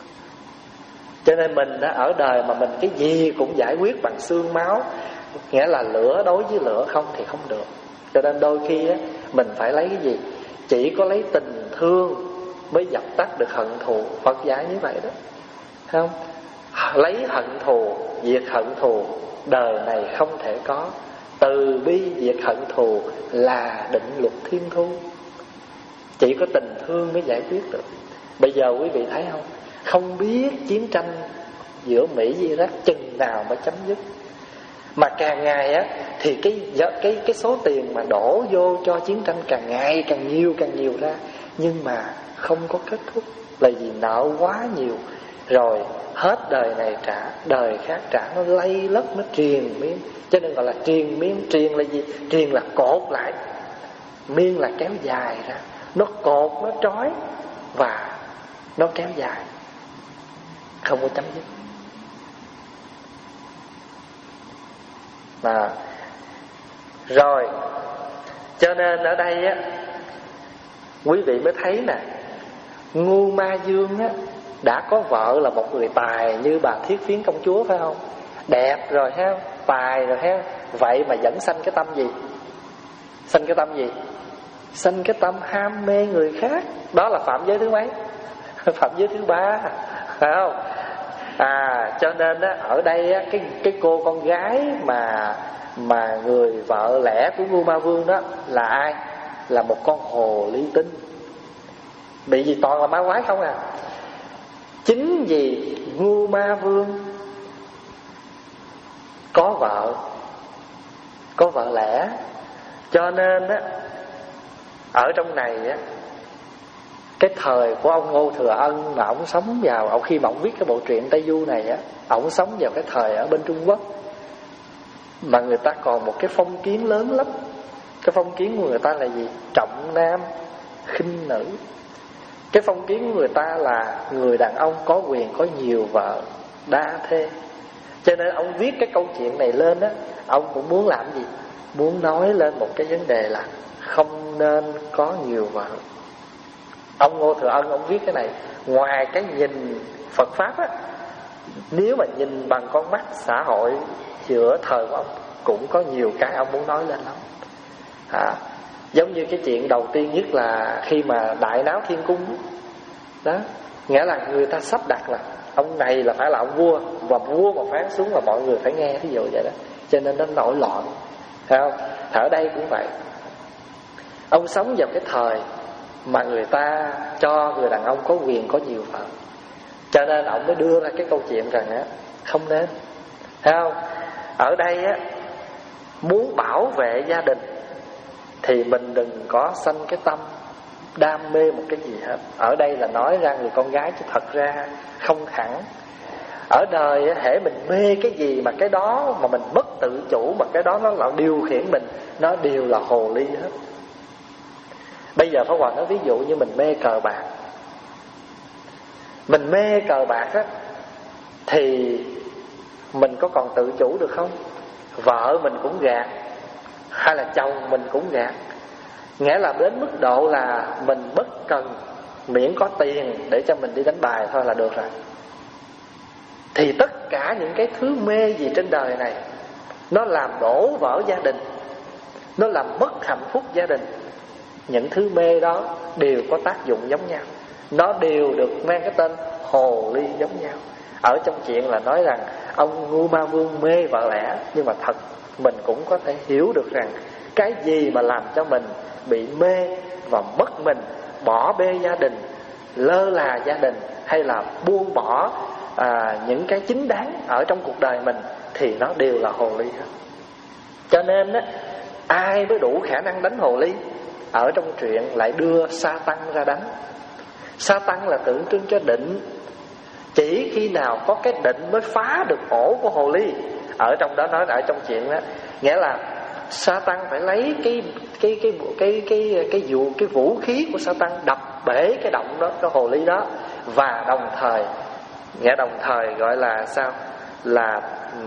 Cho nên mình đã ở đời mà mình cái gì cũng giải quyết bằng xương máu, nghĩa là lửa đối với lửa không thì không được. Cho nên đôi khi á, mình phải lấy cái gì? Chỉ có lấy tình thương mới dập tắt được hận thù. Phật dạy như vậy đó, không? Lấy hận thù diệt hận thù, đời này không thể có. Từ bi diệt hận thù là định luật thiên thu. Chỉ có tình thương mới giải quyết được. Bây giờ quý vị thấy không? không biết chiến tranh giữa Mỹ với Iraq chừng nào mới chấm dứt. Mà càng ngày á thì cái cái cái số tiền mà đổ vô cho chiến tranh càng ngày càng nhiều càng nhiều ra, nhưng mà không có kết thúc, là vì nợ quá nhiều. Rồi hết đời này trả, đời khác trả, nó lây lất, nó triền miên. Cho nên gọi là triền miên. Triền là gì? Triền là cột lại, miên là kéo dài ra. Nó cột, nó trói và nó kéo dài, không có chấm dứt. À, rồi cho nên ở đây á, quý vị mới thấy nè, Ngu Ma Dương á đã có vợ là một người tài như bà Thiết Phiến công chúa, phải không? Đẹp rồi ha, tài rồi ha. Vậy mà vẫn sanh cái tâm gì? Sanh cái tâm gì? Sanh cái tâm ham mê người khác. Đó là phạm giới thứ mấy? Phạm giới thứ ba, phải không? À, cho nên á, ở đây á, cái cái cô con gái mà mà người vợ lẽ của Ngu Ma Vương đó là ai? Là một con hồ ly tinh. Bị gì toàn là ma quái không à. Chính vì Ngu Ma Vương có vợ, có vợ lẽ, cho nên á, ở trong này á, cái thời của ông Ngô Thừa Ân mà ông sống vào, ông khi mà ông viết cái bộ truyện Tây Du này á, ông sống vào cái thời ở bên Trung Quốc mà người ta còn một cái phong kiến lớn lắm. Cái phong kiến của người ta là gì? Trọng nam khinh nữ. Cái phong kiến của người ta là người đàn ông có quyền có nhiều vợ, đa thê. Cho nên ông viết cái câu chuyện này lên á, ông cũng muốn làm gì? Muốn nói lên một cái vấn đề là không nên có nhiều vợ. Ông Ngô Thừa Ân ông viết cái này, ngoài cái nhìn Phật Pháp á, nếu mà nhìn bằng con mắt xã hội giữa thời của ông, cũng có nhiều cái ông muốn nói lên lắm. à, Giống như cái chuyện đầu tiên nhất là khi mà đại náo thiên cung đó, nghĩa là người ta sắp đặt là ông này là phải là ông vua, và vua mà phán xuống là mọi người phải nghe, ví dụ vậy đó. Cho nên nó nổi loạn, phải không? Ở đây cũng vậy. Ông sống vào cái thời mà người ta cho người đàn ông có quyền có nhiều vợ, cho nên ông mới đưa ra cái câu chuyện rằng á, không nên, thấy không? Ở đây á, muốn bảo vệ gia đình thì mình đừng có sanh cái tâm đam mê một cái gì hết. Ở đây là nói ra người con gái, chứ thật ra không hẳn. Ở đời á, hễ mình mê cái gì mà cái đó mà mình mất tự chủ, mà cái đó nó là điều khiển mình, nó đều là hồ ly hết. Bây giờ Pháp Hòa nói ví dụ như mình mê cờ bạc. Mình mê cờ bạc á, thì mình có còn tự chủ được không? Vợ mình cũng gạt, hay là chồng mình cũng gạt. Nghĩa là đến mức độ là mình bất cần, miễn có tiền để cho mình đi đánh bài thôi là được rồi. Thì tất cả những cái thứ mê gì trên đời này, nó làm đổ vỡ gia đình, nó làm mất hạnh phúc gia đình. Những thứ mê đó đều có tác dụng giống nhau, nó đều được mang cái tên hồ ly giống nhau. Ở trong chuyện là nói rằng ông Ngu Ma Vương mê vợ lẽ, nhưng mà thật mình cũng có thể hiểu được rằng cái gì mà làm cho mình bị mê và mất mình, bỏ bê gia đình, lơ là gia đình, hay là buông bỏ à, những cái chính đáng ở trong cuộc đời mình, thì nó đều là hồ ly hết. Cho nên á, ai mới đủ khả năng đánh hồ ly? Ở trong truyện lại đưa sa tăng ra đánh. Sa tăng là tượng trưng cho định. Chỉ khi nào có cái định mới phá được ổ của hồ ly. Ở trong đó nói, ở trong chuyện đó, nghĩa là sa tăng phải lấy cái cái cái cái cái cái vũ cái vũ khí của sa tăng đập bể cái động đó, cái hồ ly đó, và đồng thời, nghĩa đồng thời gọi là sao? Là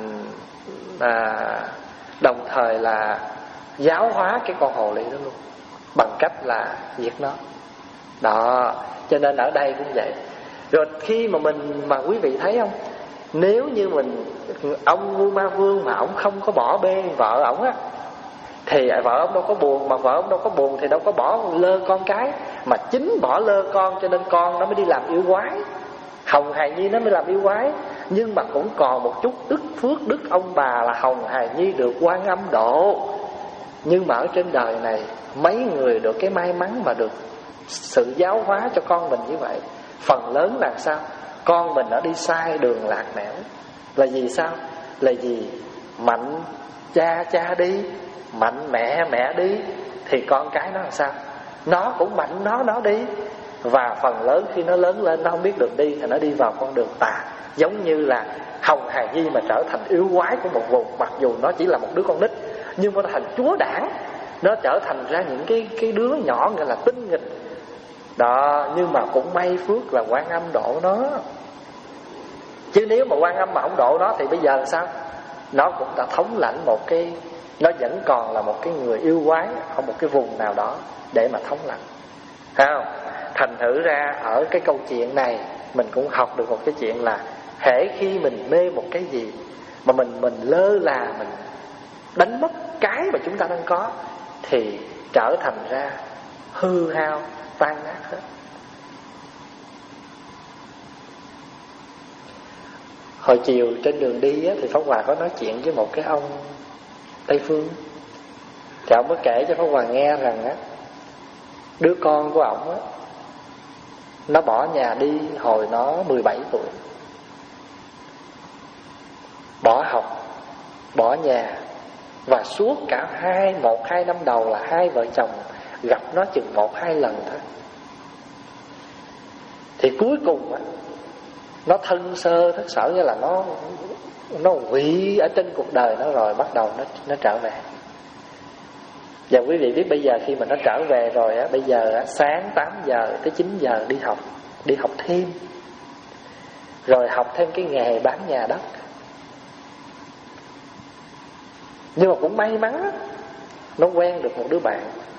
à, đồng thời là giáo hóa cái con hồ ly đó luôn, bằng cách là diệt nó. Đó, cho nên ở đây cũng vậy. Rồi khi mà mình, mà quý vị thấy không, nếu như mình, ông Ngu Ma Vương mà ông không có bỏ bê vợ ổng á, thì vợ ông đâu có buồn, mà vợ ông đâu có buồn thì đâu có bỏ lơ con cái, mà chính bỏ lơ con cho nên con nó mới đi làm yêu quái. Hồng Hài Nhi nó mới làm yêu quái. Nhưng mà cũng còn một chút đức phước đức ông bà là Hồng Hài Nhi được Quan Âm độ. Nhưng mà ở trên đời này mấy người được cái may mắn mà được sự giáo hóa cho con mình như vậy. Phần lớn là sao? con mình nó đi sai đường lạc nẻo. Là vì sao? Là vì mạnh cha cha đi, mạnh mẹ mẹ đi, thì con cái nó làm sao? Nó cũng mạnh nó nó đi. Và phần lớn khi nó lớn lên nó không biết đường đi thì nó đi vào con đường tà. Giống như là Hồng Hà Nhi mà trở thành yêu quái của một vùng, mặc dù nó chỉ là một đứa con nít, nhưng mà nó thành chúa đảng. Nó trở thành ra những cái, cái đứa nhỏ gọi là tinh nghịch đó. Nhưng mà cũng may phước là Quan Âm độ nó. Chứ nếu mà Quan Âm mà không độ nó thì bây giờ là sao? Nó cũng đã thống lãnh một cái, nó vẫn còn là một cái người yêu quái ở một cái vùng nào đó để mà thống lãnh, thấy không? Thành thử ra ở cái câu chuyện này mình cũng học được một cái chuyện là hễ khi mình mê một cái gì mà mình mình lơ là, mình đánh mất cái mà chúng ta đang có, thì trở thành ra hư hao, tan nát hết. Hồi chiều trên đường đi á, thì Pháp Hòa có nói chuyện với một cái ông Tây Phương. Thì ông mới kể cho Pháp Hòa nghe rằng á, đứa con của ông á, nó bỏ nhà đi hồi nó mười bảy tuổi. Bỏ học, bỏ nhà. Và suốt cả hai, một hai năm đầu là hai vợ chồng gặp nó chừng một hai lần thôi. Thì cuối cùng á, nó thân sơ thất sở, như là nó Nó quỵ ở trên cuộc đời nó rồi bắt đầu nó, nó trở về. Và quý vị biết bây giờ khi mà nó trở về rồi á, bây giờ á, sáng tám giờ tới chín giờ đi học, đi học thêm, rồi học thêm cái nghề bán nhà đất. Nhưng mà cũng may mắn á, nó quen được một đứa bạn.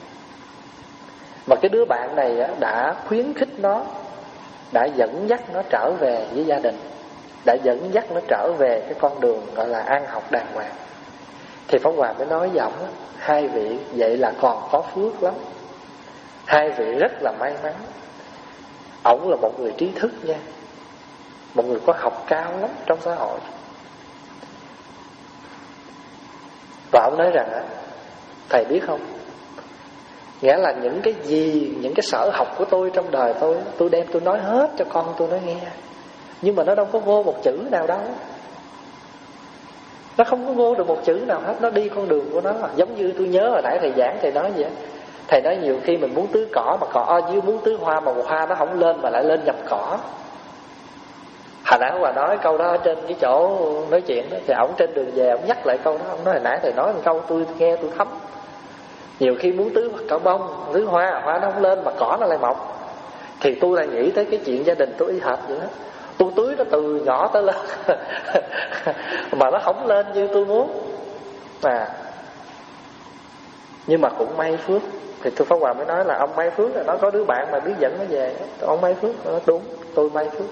Mà cái đứa bạn này á, đã khuyến khích nó, đã dẫn dắt nó trở về với gia đình, đã dẫn dắt nó trở về cái con đường gọi là ăn học đàng hoàng. Thì Pháp Hòa mới nói với ổng á, hai vị vậy là còn có phước lắm, hai vị rất là may mắn. Ổng là một người trí thức nha, một người có học cao lắm trong xã hội. Và ổng nói rằng á, thầy biết không, nghĩa là những cái gì, những cái sở học của tôi trong đời tôi, tôi đem tôi nói hết cho con tôi nó nghe, nhưng mà nó đâu có vô một chữ nào đâu. Nó không có vô được một chữ nào hết. Nó đi con đường của nó. Giống như tôi nhớ hồi nãy thầy giảng, thầy nói vậy. Thầy nói nhiều khi mình muốn tưới cỏ mà cỏ ở dưới, muốn tưới hoa mà hoa nó không lên mà lại lên nhập cỏ. Hồi nãy Hòa nói câu đó ở trên cái chỗ nói chuyện đó, thì ổng trên đường về ổng nhắc lại câu đó. Ông nói hồi nãy thầy nói một câu tôi nghe tôi thấm. Nhiều khi muốn tưới cỏ bông, tưới hoa, hoa nó không lên mà cỏ nó lại mọc. Thì tôi lại nghĩ tới cái chuyện gia đình tôi y hệt vậy đó. Tôi tưới nó từ nhỏ tới lớn mà nó không lên như tôi muốn à. Nhưng mà cũng may phước. Thì tôi Pháp Hòa mới nói là ông may phước là nó có đứa bạn mà biết dẫn nó về. Ông may phước, nó đúng, tôi may phước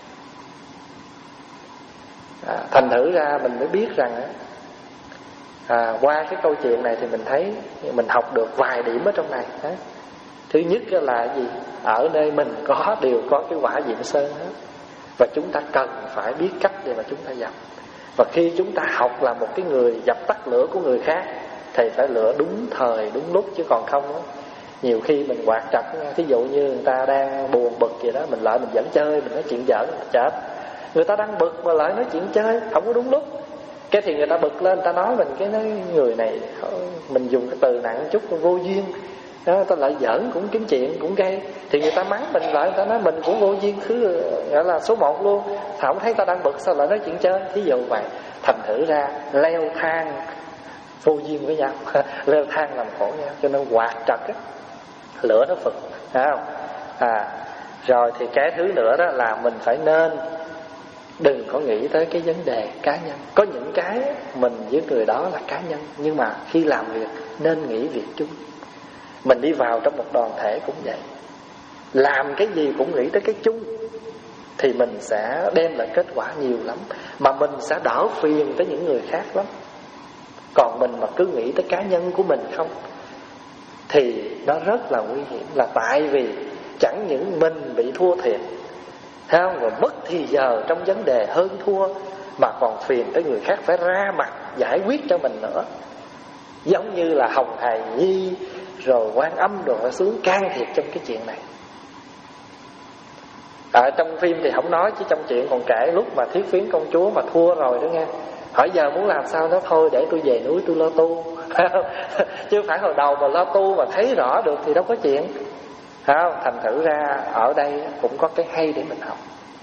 à. Thành thử ra mình mới biết rằng à, qua cái câu chuyện này thì mình thấy mình học được vài điểm ở trong này à. Thứ nhất là gì? Ở nơi mình có đều có cái quả Diệm Sơn hết. Và chúng ta cần phải biết cách để mà chúng ta dập. Và khi chúng ta học là một cái người dập tắt lửa của người khác, thì phải lửa đúng thời, đúng lúc, chứ còn không đó, nhiều khi mình quạt trật. Thí dụ như người ta đang buồn bực vậy đó, mình lại mình vẫn chơi, mình nói chuyện giỡn, chết. Người ta đang bực mà lại nói chuyện chơi, không có đúng lúc. Cái thì người ta bực lên, người ta nói mình cái nói người này, mình dùng cái từ nặng chút, vô duyên đó, ta lại giỡn cũng kiếm chuyện cũng gây, thì người ta mắng mình lại, người ta nói mình cũng vô duyên, thứ gọi là số một luôn. Không thấy ta đang bực sao lại nói chuyện chơi, thí dụ vậy. Thành thử ra leo thang vô duyên với nhau leo thang làm khổ nhau, cho nên quạt trật á, lửa nó phực, thấy không à. Rồi thì cái thứ nữa đó là mình phải nên đừng có nghĩ tới cái vấn đề cá nhân. Có những cái mình với người đó là cá nhân, nhưng mà khi làm việc nên nghĩ việc chung. Mình đi vào trong một đoàn thể cũng vậy, làm cái gì cũng nghĩ tới cái chung, thì mình sẽ đem lại kết quả nhiều lắm, mà mình sẽ đỡ phiền tới những người khác lắm. Còn mình mà cứ nghĩ tới cá nhân của mình không, thì nó rất là nguy hiểm. Là tại vì chẳng những mình bị thua thiệt, thấy không? Rồi mất thì giờ trong vấn đề hơn thua, mà còn phiền tới người khác phải ra mặt giải quyết cho mình nữa. Giống như là Hồng Hài Nhi rồi Quan Âm rồi phải xuống can thiệp trong cái chuyện này Ở trong phim thì không nói, chứ trong chuyện còn kể lúc mà Thiết Phiến công chúa mà thua rồi đó nghe. Hỏi giờ muốn làm sao đó, thôi để tôi về núi tôi lo tu. Chứ phải hồi đầu mà lo tu mà thấy rõ được thì đâu có chuyện. Không? Thành thử ra ở đây cũng có cái hay để mình học.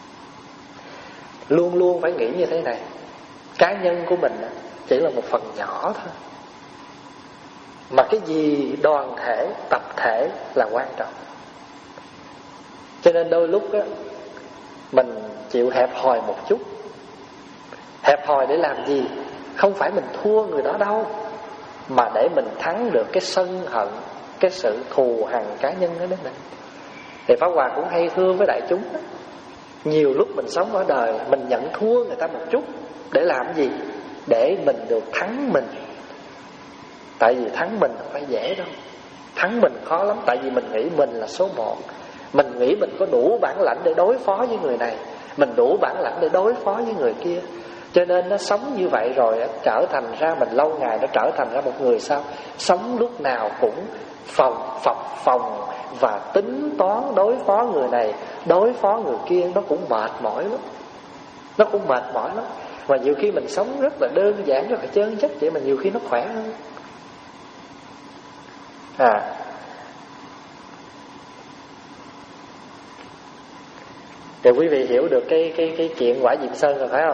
Luôn luôn phải nghĩ như thế này, cá nhân của mình chỉ là một phần nhỏ thôi, mà cái gì đoàn thể, tập thể là quan trọng. Cho nên đôi lúc đó, mình chịu hẹp hòi một chút. Hẹp hòi để làm gì? Không phải mình thua người đó đâu, mà để mình thắng được cái sân hận, cái sự thù hằn cá nhân đó đến mình. Thì Pháp Hòa cũng hay thưa với đại chúng đó, nhiều lúc mình sống ở đời, mình nhận thua người ta một chút để làm gì? Để mình được thắng mình. Tại vì thắng mình không phải dễ đâu. Thắng mình khó lắm. Tại vì mình nghĩ mình là số một. Mình nghĩ mình có đủ bản lãnh để đối phó với người này, mình đủ bản lãnh để đối phó với người kia. Cho nên nó sống như vậy rồi trở thành ra mình lâu ngày nó trở thành ra một người sao? Sống lúc nào cũng phòng, phập phòng và tính toán đối phó người này, đối phó người kia. Nó cũng mệt mỏi lắm. Nó cũng mệt mỏi lắm. Mà nhiều khi mình sống rất là đơn giản, rất là chân chất vậy mà nhiều khi nó khỏe hơn. À, thì quý vị hiểu được cái cái cái chuyện quả Diệm Sơn rồi phải không?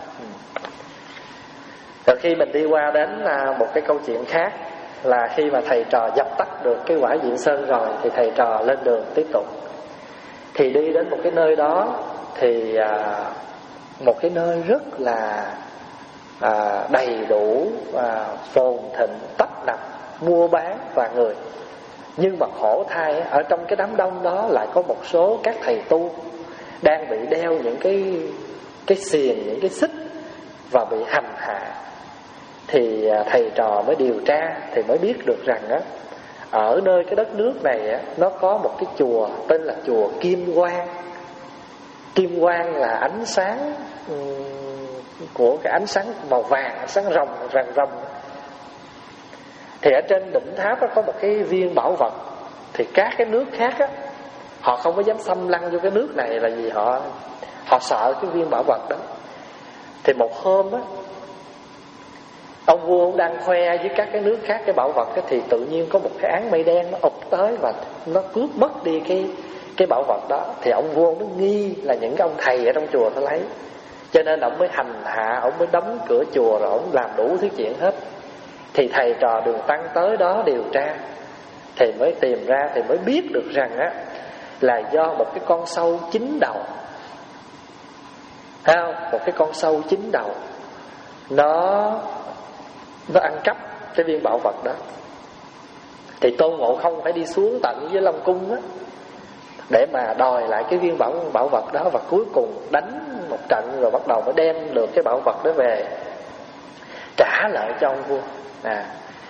Rồi khi mình đi qua đến một cái câu chuyện khác, là khi mà thầy trò dập tắt được cái quả Diệm Sơn rồi thì thầy trò lên đường tiếp tục. Thì đi đến một cái nơi đó thì à, một cái nơi rất là à, đầy đủ à, phồn thịnh, tấp nập mua bán và người. Nhưng mà khổ thay, ở trong cái đám đông đó lại có một số các thầy tu đang bị đeo những cái cái xiềng, những cái xích và bị hành hạ. Thì thầy trò mới điều tra thì mới biết được rằng á, ở nơi cái đất nước này á, nó có một cái chùa tên là chùa Kim Quang. Kim quang là ánh sáng um, của cái ánh sáng màu vàng, ánh sáng rồng, vàng rồng. Thì ở trên đỉnh tháp đó có một cái viên bảo vật. Thì các cái nước khác á, họ không có dám xâm lăng vô cái nước này, là vì họ họ sợ cái viên bảo vật đó. Thì một hôm á, ông vua ông đang khoe với các cái nước khác cái bảo vật á, thì tự nhiên có một cái áng mây đen nó ụp tới và nó cướp mất đi cái cái bảo vật đó. Thì ông vua ông mới nghi là những cái ông thầy ở trong chùa nó lấy. Cho nên ông mới hành hạ, ông mới đóng cửa chùa, rồi ông làm đủ thứ chuyện hết. Thì thầy trò Đường Tăng tới đó điều tra thì mới tìm ra, thì mới biết được rằng á, là do một cái con sâu chín đầu. Thấy không? Một cái con sâu chín đầu Nó Nó ăn cắp cái viên bảo vật đó. Thì Tôn Ngộ Không phải đi xuống tận với Long Cung á, để mà đòi lại cái viên bảo, bảo vật đó. Và cuối cùng đánh một trận rồi bắt đầu mới đem được cái bảo vật đó về, trả lại cho ông vua. à.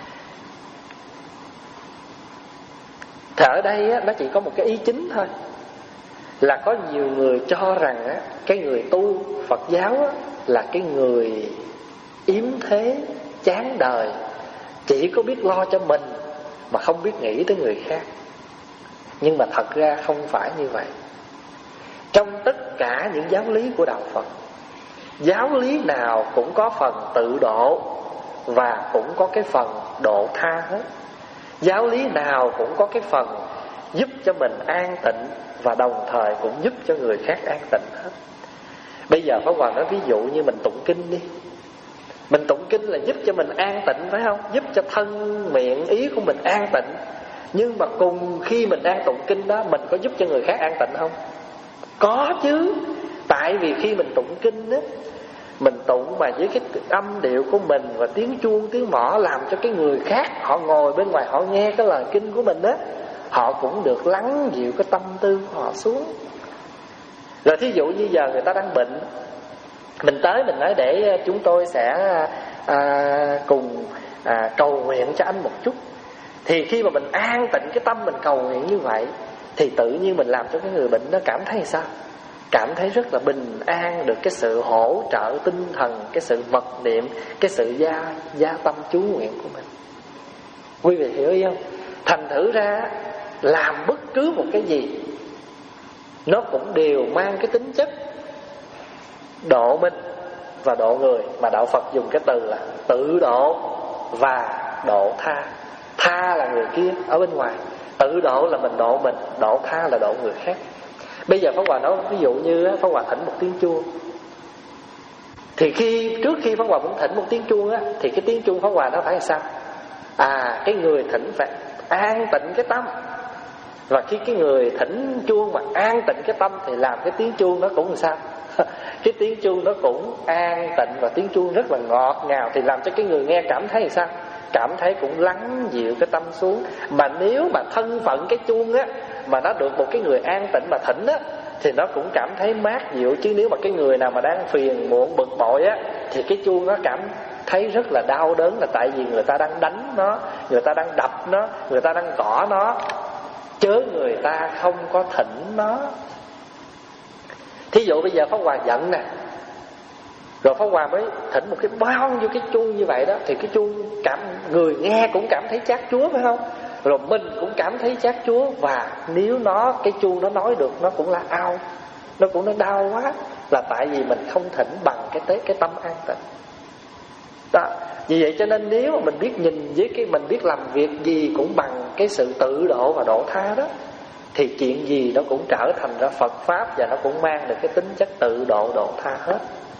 Thì ở đây á, nó chỉ có một cái ý chính thôi, là có nhiều người cho rằng á, cái người tu Phật giáo á, là cái người yếm thế, chán đời, chỉ có biết lo cho mình mà không biết nghĩ tới người khác. Nhưng mà thật ra không phải như vậy. Trong tất cả những giáo lý của Đạo Phật, giáo lý nào cũng có phần tự độ và cũng có cái phần độ tha hết. Giáo lý nào cũng có cái phần giúp cho mình an tịnh và đồng thời cũng giúp cho người khác an tịnh hết. Bây giờ Pháp Hòa nói ví dụ như mình tụng kinh đi. Mình tụng kinh là giúp cho mình an tịnh, phải không? Giúp cho thân miệng ý của mình an tịnh. Nhưng mà cùng khi mình đang tụng kinh đó, mình có giúp cho người khác an tịnh không? Có chứ. Tại vì khi mình tụng kinh đó, mình tụng mà với cái âm điệu của mình và tiếng chuông, tiếng mõ, làm cho cái người khác họ ngồi bên ngoài họ nghe cái lời kinh của mình đó, họ cũng được lắng dịu cái tâm tư của họ xuống. Rồi thí dụ như giờ người ta đang bệnh, mình tới mình nói để chúng tôi sẽ à, cùng à, cầu nguyện cho anh một chút. Thì khi mà mình an tịnh cái tâm mình cầu nguyện như vậy, thì tự nhiên mình làm cho cái người bệnh nó cảm thấy sao? Cảm thấy rất là bình an, được cái sự hỗ trợ tinh thần, cái sự mật niệm, cái sự gia, gia tâm chú nguyện của mình. Quý vị hiểu ý không? Thành thử ra làm bất cứ một cái gì nó cũng đều mang cái tính chất độ mình và độ người. Mà đạo Phật dùng cái từ là tự độ và độ tha. Tha là người kia ở bên ngoài, tự độ là mình độ mình, độ tha là độ người khác. Bây giờ Pháp Hòa nói ví dụ như Pháp Hòa thỉnh một tiếng chuông, thì khi trước khi Pháp Hòa muốn thỉnh một tiếng chuông á, thì cái tiếng chuông Pháp Hòa nó phải là sao? À, cái người thỉnh phải an tịnh cái tâm. Và khi cái người thỉnh chuông mà an tịnh cái tâm thì làm cái tiếng chuông nó cũng làm sao? Cái tiếng chuông nó cũng an tịnh và tiếng chuông rất là ngọt ngào, thì làm cho cái người nghe cảm thấy làm sao? Cảm thấy cũng lắng dịu cái tâm xuống. Mà nếu mà thân phận cái chuông á mà nó được một cái người an tịnh mà thỉnh á, thì nó cũng cảm thấy mát dịu. Chứ nếu mà cái người nào mà đang phiền muộn bực bội á, thì cái chuông nó cảm thấy rất là đau đớn, là tại vì người ta đang đánh nó, người ta đang đập nó, người ta đang gõ nó, chớ người ta không có thỉnh nó. Thí dụ bây giờ Pháp Hòa giận nè, rồi Pháp Hòa mới thỉnh một cái bao vô cái chuông như vậy đó, thì cái chuông cảm người nghe cũng cảm thấy chát chúa, phải không? Rồi mình cũng cảm thấy chát chúa. Và nếu nó cái chuông nó nói được, nó cũng là ao, nó cũng nó đau quá, là tại vì mình không thỉnh bằng cái tế cái tâm an tịnh đó. Vì vậy cho nên nếu mà mình biết nhìn với cái mình biết làm việc gì cũng bằng cái sự tự độ và độ tha đó, thì chuyện gì nó cũng trở thành ra Phật Pháp, và nó cũng mang được cái tính chất tự độ độ tha hết.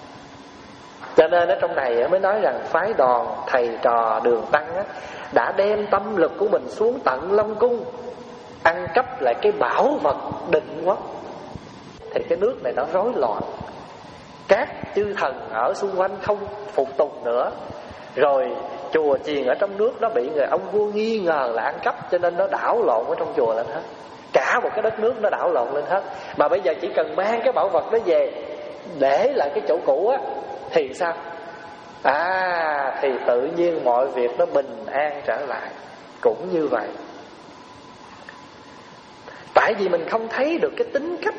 Cho nên ở trong này mới nói rằng phái đoàn thầy trò Đường Tăng á, đã đem tâm lực của mình xuống tận Long Cung, ăn cắp lại cái bảo vật Định Quốc. Thì cái nước này nó rối loạn, các chư thần ở xung quanh không phục tùng nữa. Rồi chùa chiền ở trong nước nó bị người ông vua nghi ngờ là ăn cắp, cho nên nó đảo lộn ở trong chùa lên hết. Cả một cái đất nước nó đảo lộn lên hết. Mà bây giờ chỉ cần mang cái bảo vật đó về để lại cái chỗ cũ á, thì sao? À, thì tự nhiên mọi việc nó bình an trở lại. Cũng như vậy. Tại vì mình không thấy được cái tính cách,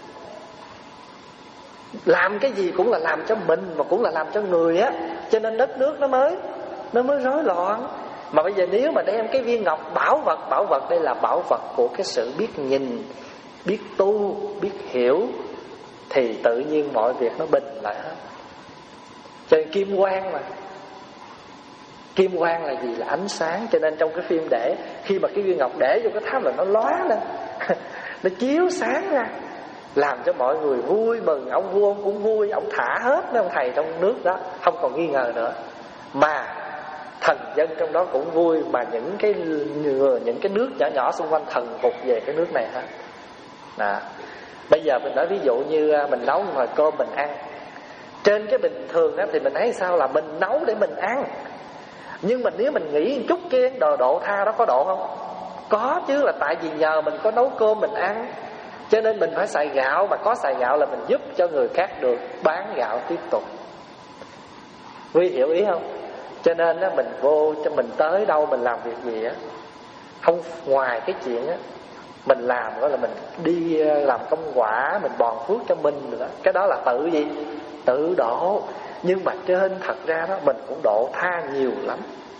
làm cái gì cũng là làm cho mình mà cũng là làm cho người á, cho nên đất nước nó mới Nó mới rối loạn. Mà bây giờ nếu mà đem cái viên ngọc bảo vật, bảo vật đây là bảo vật của cái sự biết nhìn, biết tu, biết hiểu, thì tự nhiên mọi việc nó bình lại hết. Cho nên kim quang mà, kim quang là gì? Là ánh sáng. Cho nên trong cái phim để khi mà cái viên ngọc để vô cái tháp là nó lóa lên nó chiếu sáng ra, làm cho mọi người vui mừng. Ông vua ông cũng vui, ông thả hết mấy ông thầy trong nước đó, không còn nghi ngờ nữa. Mà thần dân trong đó cũng vui, mà những cái những cái nước nhỏ nhỏ xung quanh thần phục về cái nước này hết. Đó. Bây giờ mình nói ví dụ như mình nấu nồi cơm mình ăn, trên cái bình thường đó thì mình thấy sao là mình nấu để mình ăn. Nhưng mà nếu mình nghĩ một chút cái đồ độ tha đó có độ không? Có chứ, là tại vì nhờ mình có nấu cơm mình ăn, cho nên mình phải xài gạo. Mà có xài gạo là mình giúp cho người khác được bán gạo tiếp tục. Quý hiểu ý không? Cho nên á, mình vô cho mình tới đâu mình làm việc gì á, không ngoài cái chuyện á mình làm đó là mình đi làm công quả, mình bòn phước cho mình rồi đó. Cái đó là tự gì? Tự độ. Nhưng mà trên thật ra đó mình cũng độ tha nhiều lắm.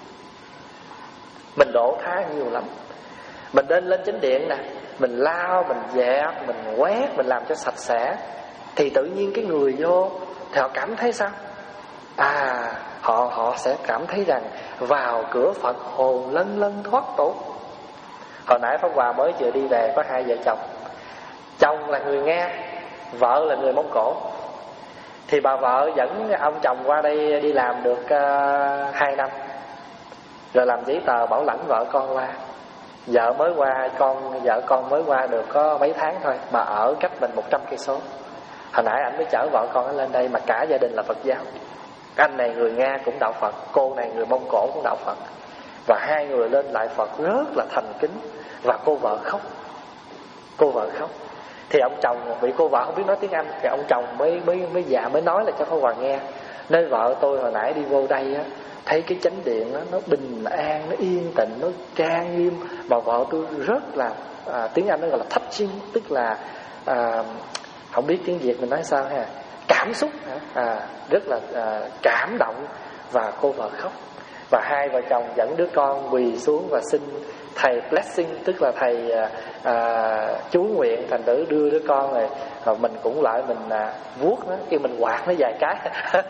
Mình độ tha nhiều lắm. Mình lên lên chánh điện nè, mình lau, mình dẹp, mình quét, mình làm cho sạch sẽ, thì tự nhiên cái người vô thì họ cảm thấy sao? À, họ họ sẽ cảm thấy rằng vào cửa Phật hồn lân lân thoát tục. Hồi nãy Pháp Hòa mới vừa đi về, có hai vợ chồng. Chồng là người Nga, vợ là người Mông Cổ. Thì bà vợ dẫn ông chồng qua đây đi làm được uh, hai năm, rồi làm giấy tờ bảo lãnh vợ con qua. Vợ mới qua, con vợ con mới qua được có mấy tháng thôi, mà ở cách mình một trăm cây số. Hồi nãy anh mới chở vợ con lên đây, mà cả gia đình là Phật giáo. Anh này người Nga cũng đạo Phật, cô này người Mông Cổ cũng đạo Phật. Và hai người lên lại Phật rất là thành kính. Và cô vợ khóc. Cô vợ khóc. Thì ông chồng bị cô vợ không biết nói tiếng Anh, thì ông chồng mới mới mới dạ mới nói là cho Pháp Hòa nghe. Nói vợ tôi hồi nãy đi vô đây á, thấy cái chánh điện đó, nó bình an, nó yên tĩnh, nó trang nghiêm. Mà vợ tôi rất là à, tiếng Anh nó gọi là touching, tức là à, không biết tiếng Việt mình nói sao ha, cảm xúc hả? À, rất là à, cảm động. Và cô vợ khóc. Và hai vợ chồng dẫn đứa con quỳ xuống và xin thầy blessing, tức là thầy à, à, chú nguyện, thành thử đưa đứa con rồi, rồi mình cũng lại mình à, vuốt nó, khi mình quạt nó vài cái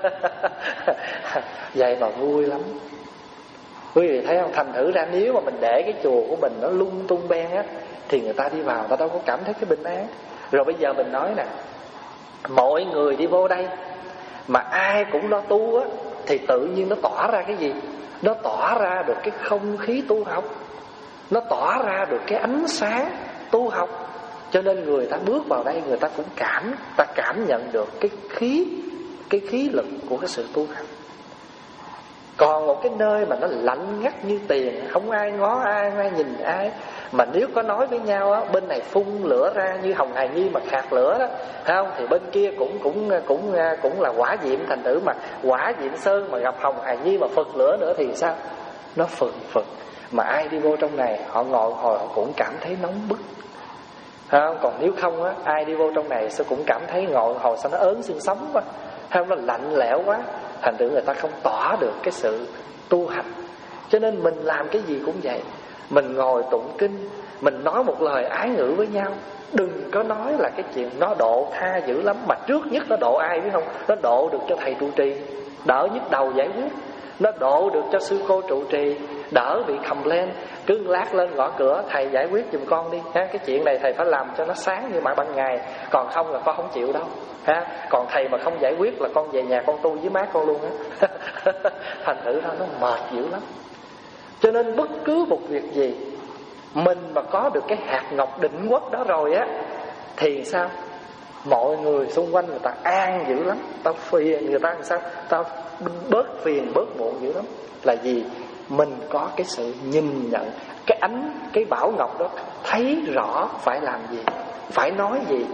vậy mà vui lắm. Quý vị thấy không? Thành thử ra nếu mà mình để cái chùa của mình nó lung tung beng á, thì người ta đi vào người ta đâu có cảm thấy cái bình an. Rồi bây giờ mình nói nè, mọi người đi vô đây mà ai cũng lo tu á, thì tự nhiên nó tỏa ra cái gì? Nó tỏa ra được cái không khí tu học, nó tỏa ra được cái ánh sáng tu học. Cho nên người ta bước vào đây, người ta cũng cảm ta cảm nhận được cái khí cái khí lực của cái sự tu học. Còn một cái nơi mà nó lạnh ngắt như tiền, không ai ngó ai, không ai nhìn ai, mà nếu có nói với nhau á, bên này phun lửa ra như Hồng Hài Nhi mà khạc lửa đó, thấy không? Thì bên kia cũng cũng cũng cũng là hỏa diệm, thành thử mà hỏa diệm sơn mà gặp Hồng Hài Nhi mà phật lửa nữa thì sao? Nó phừng phừng. Mà ai đi vô trong này, họ ngồi hồi họ cũng cảm thấy nóng bức, thấy không? Còn nếu không á, ai đi vô trong này sẽ cũng cảm thấy ngồi hồi sao nó ớn xương sống quá, thấy không? Nó lạnh lẽo quá, thành thử người ta không tỏa được cái sự tu hành. Cho nên mình làm cái gì cũng vậy, mình ngồi tụng kinh, mình nói một lời ái ngữ với nhau, đừng có nói là cái chuyện nó độ tha dữ lắm. Mà trước nhất nó độ ai biết không? Nó độ được cho thầy trụ trì, đỡ nhức đầu giải quyết. Nó độ được cho sư cô trụ trì, đỡ bị complain, cứ lát lên gõ cửa, thầy giải quyết giùm con đi ha, cái chuyện này thầy phải làm cho nó sáng như mặt ban ngày, còn không là con không chịu đâu ha. Còn thầy mà không giải quyết là con về nhà con tu với má con luôn á. Thành thử ra nó mệt dữ lắm. Cho nên bất cứ một việc gì, mình mà có được cái hạt ngọc định quốc đó rồi á, thì sao? Mọi người xung quanh người ta an dữ lắm. Tao phiền người ta làm sao? Tao bớt phiền bớt muộn dữ lắm. Là gì? Mình có cái sự nhìn nhận, cái ánh, cái bảo ngọc đó, thấy rõ phải làm gì, phải nói gì.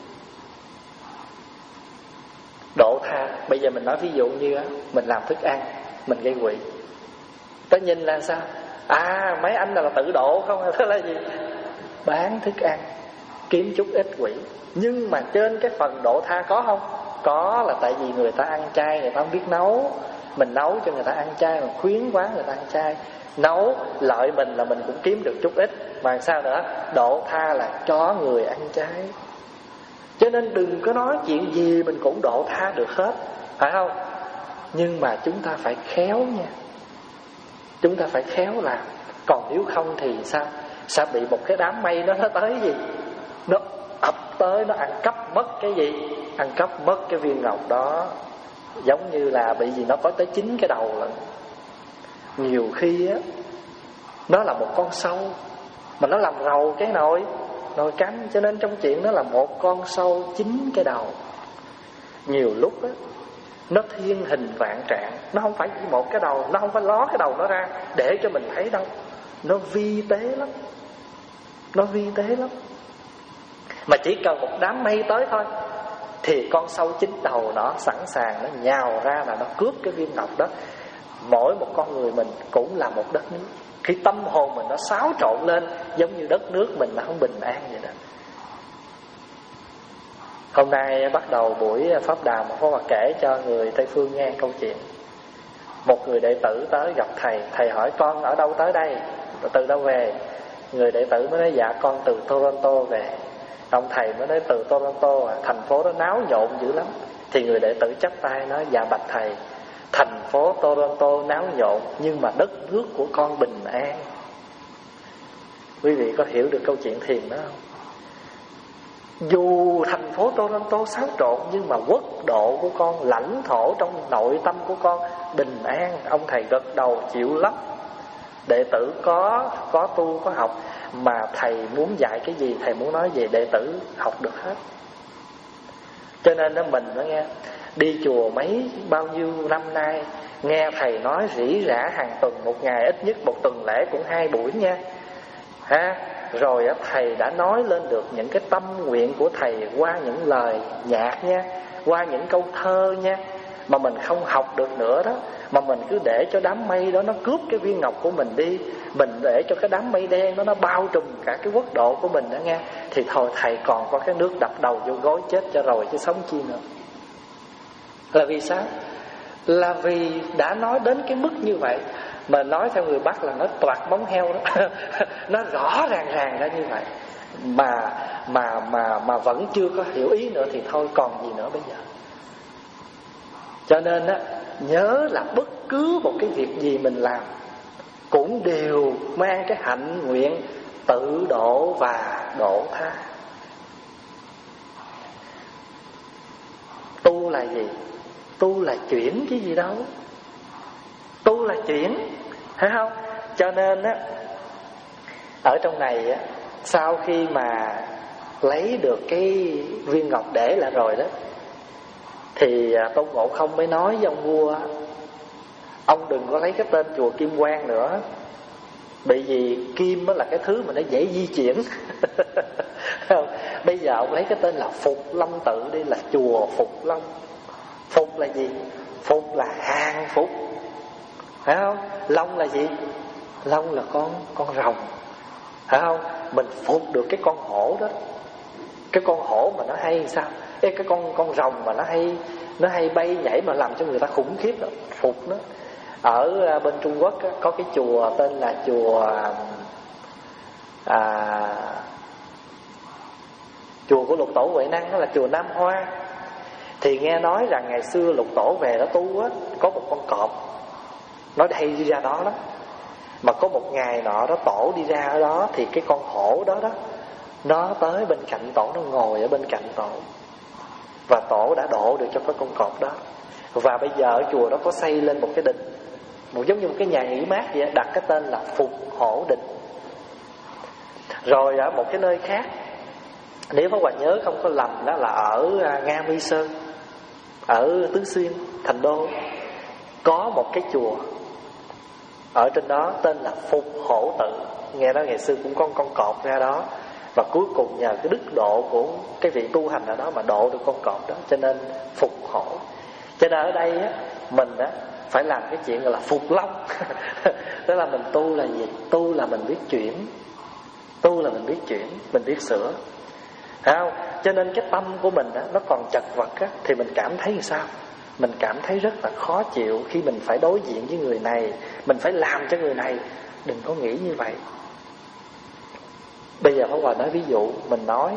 Độ tha. Bây giờ mình nói ví dụ như á, mình làm thức ăn, mình gây quỵ, ta nhìn là sao? À, mấy anh là, là tự độ không? Thế là gì? Bán thức ăn kiếm chút ít quỷ. Nhưng mà trên cái phần độ tha có không? Có, là tại vì người ta ăn chay, người ta không biết nấu. Mình nấu cho người ta ăn chay, mình khuyến quá người ta ăn chay. Nấu lợi mình là mình cũng kiếm được chút ít. Mà sao nữa? Độ tha là cho người ăn chay. Cho nên đừng có nói chuyện gì mình cũng độ tha được hết, phải không? Nhưng mà chúng ta phải khéo nha. Chúng ta phải khéo làm. Còn nếu không thì sao? Sẽ bị một cái đám mây đó nó tới gì? Nó ập tới, nó ăn cắp mất cái gì? Ăn cắp mất cái viên ngọc đó. Giống như là bị gì nó có tới chín cái đầu lận. Nhiều khi á, nó là một con sâu mà nó làm rầu cái nồi nồi canh. Cho nên trong chuyện nó là một con sâu chín cái đầu. Nhiều lúc á, nó thiên hình vạn trạng. Nó không phải chỉ một cái đầu, nó không phải ló cái đầu nó ra để cho mình thấy đâu. Nó vi tế lắm. Nó vi tế lắm. Mà chỉ cần một đám mây tới thôi thì con sâu chín đầu nó sẵn sàng, nó nhào ra là nó cướp cái viên ngọc đó. Mỗi một con người mình cũng là một đất nước. Khi tâm hồn mình nó xáo trộn lên, giống như đất nước mình nó không bình an vậy đó. Hôm nay bắt đầu buổi pháp đàm, có mà kể cho người Tây Phương nghe câu chuyện. Một người đệ tử tới gặp thầy. Thầy hỏi con ở đâu tới đây, từ đâu về? Người đệ tử mới nói dạ con từ Toronto về. Ông thầy mới nói từ Toronto à, thành phố đó náo nhộn dữ lắm. Thì người đệ tử chắp tay nói dạ bạch thầy, thành phố Toronto náo nhộn nhưng mà đất nước của con bình an. Quý vị có hiểu được câu chuyện thiền đó không? Dù thành phố Toronto xáo trộn nhưng mà quốc độ của con, lãnh thổ trong nội tâm của con bình an. Ông thầy gật đầu chịu lắm. Đệ tử có có tu có học, mà thầy muốn dạy cái gì, thầy muốn nói về đệ tử học được hết. Cho nên đó mình nó nghe đi chùa mấy bao nhiêu năm nay, nghe thầy nói rỉ rả hàng tuần, một ngày ít nhất một tuần lễ cũng hai buổi nha ha. Rồi thầy đã nói lên được những cái tâm nguyện của thầy qua những lời nhạc nha, qua những câu thơ nha. Mà mình không học được nữa đó, mà mình cứ để cho đám mây đó nó cướp cái viên ngọc của mình đi, mình để cho cái đám mây đen đó nó bao trùm cả cái quốc độ của mình đó nghe, thì thôi thầy còn có cái nước đập đầu vô gối chết cho rồi chứ sống chi nữa. Là vì sao? Là vì đã nói đến cái mức như vậy. Mà nói theo người Bắc là nó toạc móng heo đó. Nó rõ ràng ràng ra như vậy mà mà mà mà vẫn chưa có hiểu ý nữa thì thôi còn gì nữa bây giờ. Cho nên á, nhớ là bất cứ một cái việc gì mình làm cũng đều mang cái hạnh nguyện tự độ và độ tha. Tu là gì? Tu là chuyển chứ gì đâu. Tu là chuyển, thấy không? Cho nên á, ở trong này á, sau khi mà lấy được cái viên ngọc để lại rồi đó, thì Tôn Ngộ Không mới nói với ông vua: ông đừng có lấy cái tên chùa Kim Quang nữa, bởi vì kim là cái thứ mà nó dễ di chuyển. Bây giờ ông lấy cái tên là Phục Long Tự đi, là chùa Phục Long. Phục là gì? Phục là hàng phục, phải không? Long là gì? Long là con con rồng, phải không? Mình phục được cái con hổ đó. Cái con hổ mà nó hay sao? Cái cái con con rồng mà nó hay nó hay bay nhảy mà làm cho người ta khủng khiếp đó, phục nó. Ở bên Trung Quốc á, có cái chùa tên là chùa à, chùa của Lục Tổ Huệ Năng, đó là chùa Nam Hoa. Thì nghe nói rằng ngày xưa Lục Tổ về đó tu á, có một con cọp nó hay đi ra đó lắm. Mà có một ngày nọ đó Tổ đi ra ở đó, thì cái con hổ đó đó nó tới bên cạnh Tổ, nó ngồi ở bên cạnh Tổ, và Tổ đã độ được cho cái con cọp đó. Và bây giờ ở chùa đó có xây lên một cái đình, một giống như một cái nhà nghỉ mát vậy, đặt cái tên là Phục Hổ Đình. Rồi ở một cái nơi khác, nếu Pháp Hòa nhớ không có lầm, đó là ở Nga Mi Sơn, ở Tứ Xuyên, Thành Đô, có một cái chùa ở trên đó tên là Phục Hổ Tự. Nghe nói ngày xưa cũng có con cọp ra đó, và cuối cùng nhờ cái đức độ của cái vị tu hành ở đó mà độ được con cọp đó, cho nên Phục Hổ. Cho nên ở đây á, mình á phải làm cái chuyện gọi là Phục Long. Tức là mình tu là gì? Tu là mình biết chuyển. Tu là mình biết chuyển, mình biết sửa, thấy không? Cho nên cái tâm của mình á, nó còn chật vật á, thì mình cảm thấy như sao? Mình cảm thấy rất là khó chịu khi mình phải đối diện với người này, mình phải làm cho người này. Đừng có nghĩ như vậy. Bây giờ Pháp Hòa nói ví dụ, mình nói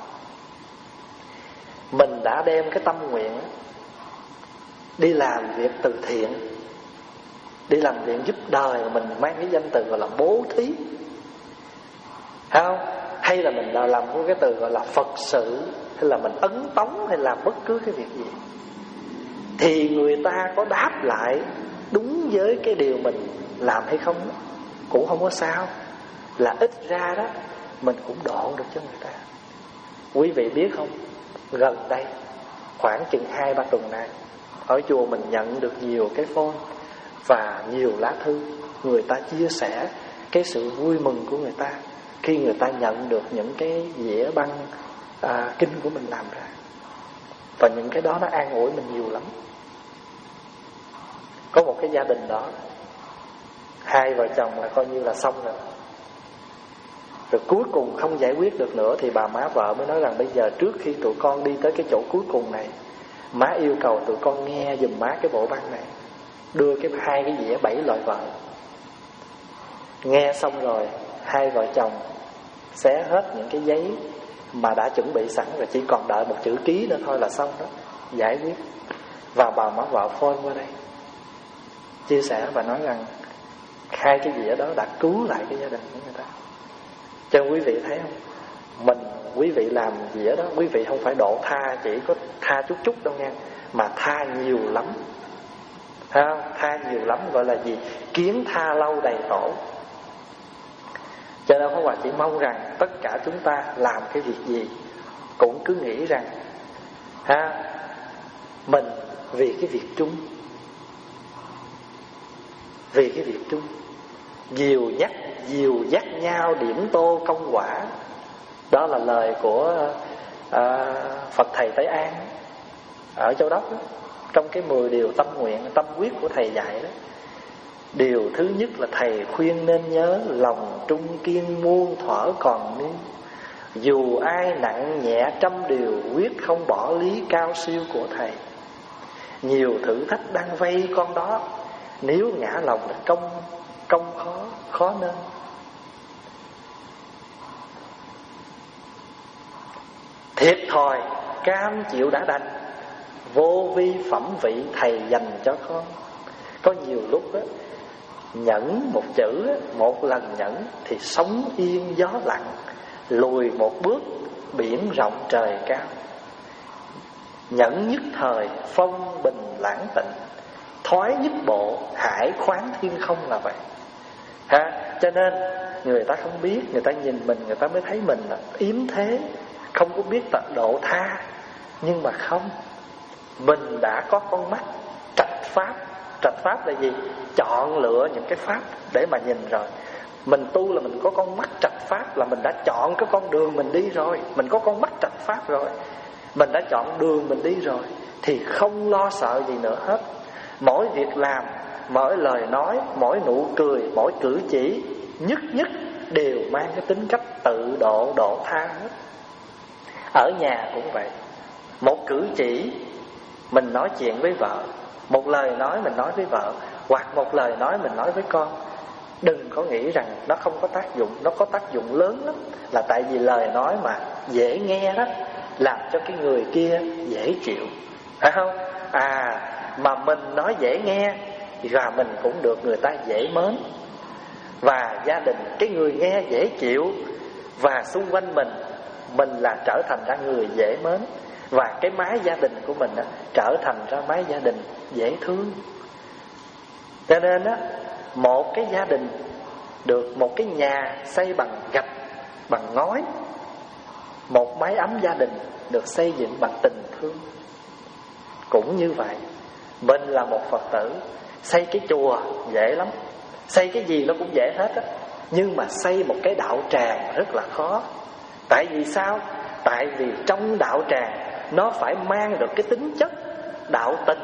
mình đã đem cái tâm nguyện đi làm việc từ thiện, đi làm việc giúp đời, mà mình mang cái danh từ gọi là bố thí, thấy không? Hay là mình làm cái từ gọi là Phật sự, hay là mình ấn tống, hay làm bất cứ cái việc gì, thì người ta có đáp lại đúng với cái điều mình làm hay không cũng không có sao. Là ít ra đó mình cũng độ được cho người ta. Quý vị biết không, gần đây khoảng chừng hai ba tuần nay, ở chùa mình nhận được nhiều cái phone và nhiều lá thư, người ta chia sẻ cái sự vui mừng của người ta khi người ta nhận được những cái dĩa băng à, kinh của mình làm ra. Và những cái đó nó an ủi mình nhiều lắm. Có một cái gia đình đó, hai vợ chồng là coi như là xong rồi. Rồi cuối cùng không giải quyết được nữa, thì bà má vợ mới nói rằng bây giờ trước khi tụi con đi tới cái chỗ cuối cùng này, má yêu cầu tụi con nghe giùm má cái bộ băng này, đưa cái hai cái dĩa bảy loại vợ. Nghe xong rồi, hai vợ chồng xé hết những cái giấy mà đã chuẩn bị sẵn rồi, chỉ còn đợi một chữ ký nữa thôi là xong đó, giải quyết. Và bà má vợ phone qua đây chia sẻ và nói rằng hai cái dĩa đó đã cứu lại cái gia đình của người ta. Cho quý vị thấy không, mình quý vị làm dĩa đó, quý vị không phải độ tha chỉ có tha chút chút đâu nha, mà tha nhiều lắm, thấy không? Tha nhiều lắm, gọi là gì? Kiến tha lâu đầy tổ. Cho nên Pháp Hòa chỉ mong rằng tất cả chúng ta làm cái việc gì cũng cứ nghĩ rằng ha, mình vì cái việc chung, vì cái việc chung, dìu dắt dìu dắt nhau điểm tô công quả. Đó là lời của à, Phật Thầy Tây An ở Châu Đốc đó, trong cái mười điều tâm nguyện, tâm quyết của Thầy dạy đó. Điều thứ nhất là Thầy khuyên nên nhớ lòng trung kiên muôn thuở còn niên, dù ai nặng nhẹ trăm điều quyết không bỏ lý cao siêu của Thầy. Nhiều thử thách đang vây con đó, Nếu ngã lòng là công công khó khó nên. Thiệt thòi cam chịu đã đành, vô vi phẩm vị thầy dành cho con. Có nhiều lúc đó, nhẫn một chữ, một lần nhẫn thì sóng yên gió lặng, lùi một bước biển rộng trời cao. Nhẫn nhất thời phong bình lãng tịnh, thoái nhất bộ hải khoáng thiên không là vậy ha. Cho nên người ta không biết, người ta nhìn mình, người ta mới thấy mình là yếm thế, không có biết tận độ tha. Nhưng mà không, mình đã có con mắt trạch pháp. Trạch pháp là gì? Chọn lựa những cái pháp để mà nhìn rồi. Mình tu là mình có con mắt trạch pháp, là mình đã chọn cái con đường mình đi rồi. Mình có con mắt trạch pháp rồi, mình đã chọn đường mình đi rồi, thì không lo sợ gì nữa hết. Mỗi việc làm, mỗi lời nói, mỗi nụ cười, mỗi cử chỉ nhất nhất đều mang cái tính cách tự độ, độ tha hết. Ở nhà cũng vậy. Một cử chỉ mình nói chuyện với vợ, một lời nói mình nói với vợ, hoặc một lời nói mình nói với con, đừng có nghĩ rằng nó không có tác dụng. Nó có tác dụng lớn lắm. Là tại vì lời nói mà dễ nghe đó, làm cho cái người kia dễ chịu, phải không? À, mà mình nói dễ nghe và mình cũng được người ta dễ mến. Và gia đình, cái người nghe dễ chịu, và xung quanh mình, mình là trở thành ra người dễ mến. Và cái mái gia đình của mình á, trở thành ra mái gia đình dễ thương. Cho nên á, một cái gia đình được, một cái nhà xây bằng gạch, bằng ngói, một mái ấm gia đình được xây dựng bằng tình thương. Cũng như vậy, mình là một Phật tử, xây cái chùa dễ lắm, xây cái gì nó cũng dễ hết á. Nhưng mà xây một cái đạo tràng rất là khó. Tại vì sao? Tại vì trong đạo tràng nó phải mang được cái tính chất đạo tình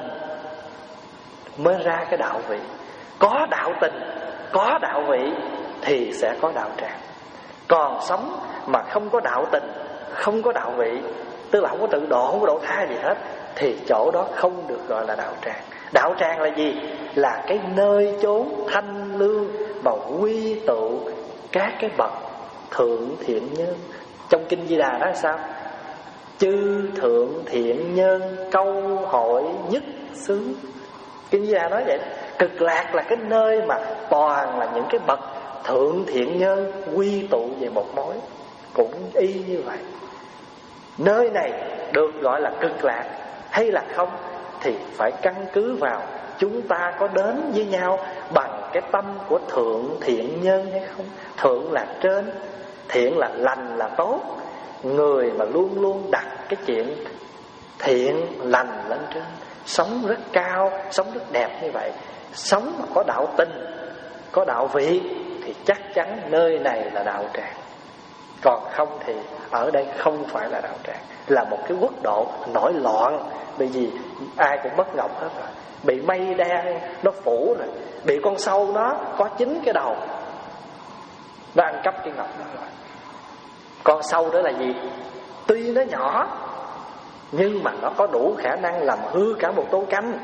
mới ra cái đạo vị. Có đạo tình, có đạo vị thì sẽ có đạo tràng. Còn sống mà không có đạo tình, không có đạo vị, tức là không có tự độ, không có độ tha gì hết, thì chỗ đó không được gọi là đạo tràng. Đạo tràng là gì? Là cái nơi chốn thanh lương mà quy tụ các cái bậc thượng thiện nhân. Trong Kinh Di Đà nói là sao? Chư thượng thiện nhân câu hội nhất xứ. Kinh Di Đà nói vậy. Cực lạc là cái nơi mà toàn là những cái bậc thượng thiện nhân quy tụ về một mối. Cũng y như vậy. Nơi này được gọi là cực lạc hay là không thì phải căn cứ vào chúng ta có đến với nhau bằng cái tâm của thượng thiện nhân hay không. Thượng là trên, thiện là lành, là tốt. Người mà luôn luôn đặt cái chuyện thiện lành lên trên, sống rất cao, sống rất đẹp như vậy, sống mà có đạo tình, có đạo vị, thì chắc chắn nơi này là đạo tràng. Còn không thì ở đây không phải là đạo tràng, là một cái quốc độ nổi loạn. Bởi vì ai cũng mất ngọc hết rồi, bị mây đen nó phủ rồi, bị con sâu nó có chín cái đầu, nó ăn cắp cái ngọc đó rồi. Con sâu đó là gì? Tuy nó nhỏ nhưng mà nó có đủ khả năng làm hư cả một tô canh.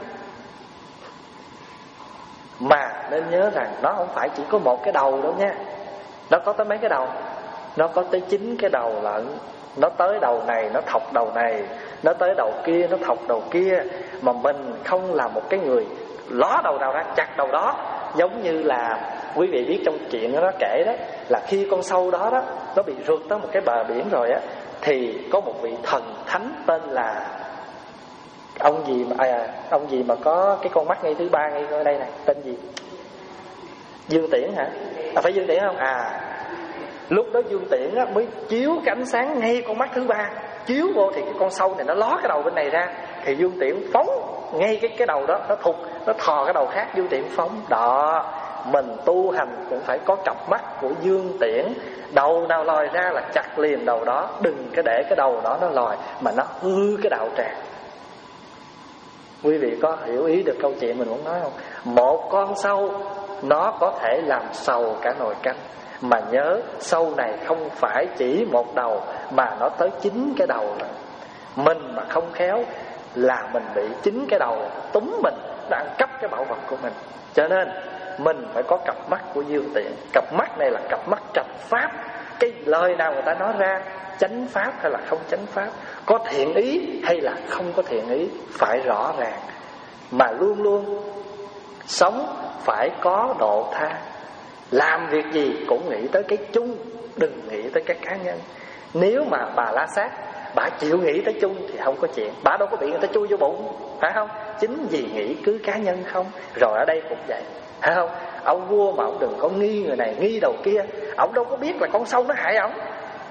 Mà nên nhớ rằng nó không phải chỉ có một cái đầu đâu nha. Nó có tới mấy cái đầu? Nó có tới chín cái đầu lận. Nó tới đầu này nó thọc đầu này, nó tới đầu kia nó thọc đầu kia. Mà mình không là một cái người ló đầu nào ra chặt đầu đó. Giống như là quý vị biết trong chuyện đó, nó kể đó, là khi con sâu đó đó nó bị rượt tới một cái bờ biển rồi á, thì có một vị thần thánh tên là ông gì mà à, ông gì mà có cái con mắt ngay thứ ba ngay ở đây này, tên gì? Dương Tiễn hả? À, phải Dương Tiễn không? À, lúc đó Dương Tiễn á, mới chiếu cái ánh sáng ngay con mắt thứ ba, chiếu vô thì cái con sâu này nó ló cái đầu bên này ra, thì Dương Tiễn phóng ngay cái cái đầu đó, nó thụt, nó thò cái đầu khác, Dương Tiễn phóng. Đó, mình tu hành cũng phải có cặp mắt của Dương Tiễn. Đầu nào lòi ra là chặt liền đầu đó, đừng có để cái đầu đó nó lòi mà nó hư cái đạo tràng. Quý vị có hiểu ý được câu chuyện mình muốn nói không? Một con sâu nó có thể làm sầu cả nồi canh. Mà nhớ sâu này không phải chỉ một đầu, mà nó tới chín cái đầu rồi. Mình mà không khéo là mình bị chín cái đầu túm mình, nó ăn cắp cái bảo vật của mình. Cho nên mình phải có cặp mắt của dương tiện. Cặp mắt này là cặp mắt trạch pháp. Cái lời nào người ta nói ra, chánh pháp hay là không chánh pháp, có thiện ý hay là không có thiện ý, phải rõ ràng. Mà luôn luôn sống phải có độ tha. Làm việc gì cũng nghĩ tới cái chung, đừng nghĩ tới cái cá nhân. Nếu mà bà La Sát, bà chịu nghĩ tới chung thì không có chuyện. Bà đâu có bị người ta chui vô bụng, phải không? Chính vì nghĩ cứ cá nhân không. Rồi ở đây cũng vậy, phải không? Ông vua mà ông đừng có nghi người này, nghi đầu kia. Ông đâu có biết là con sâu nó hại ông.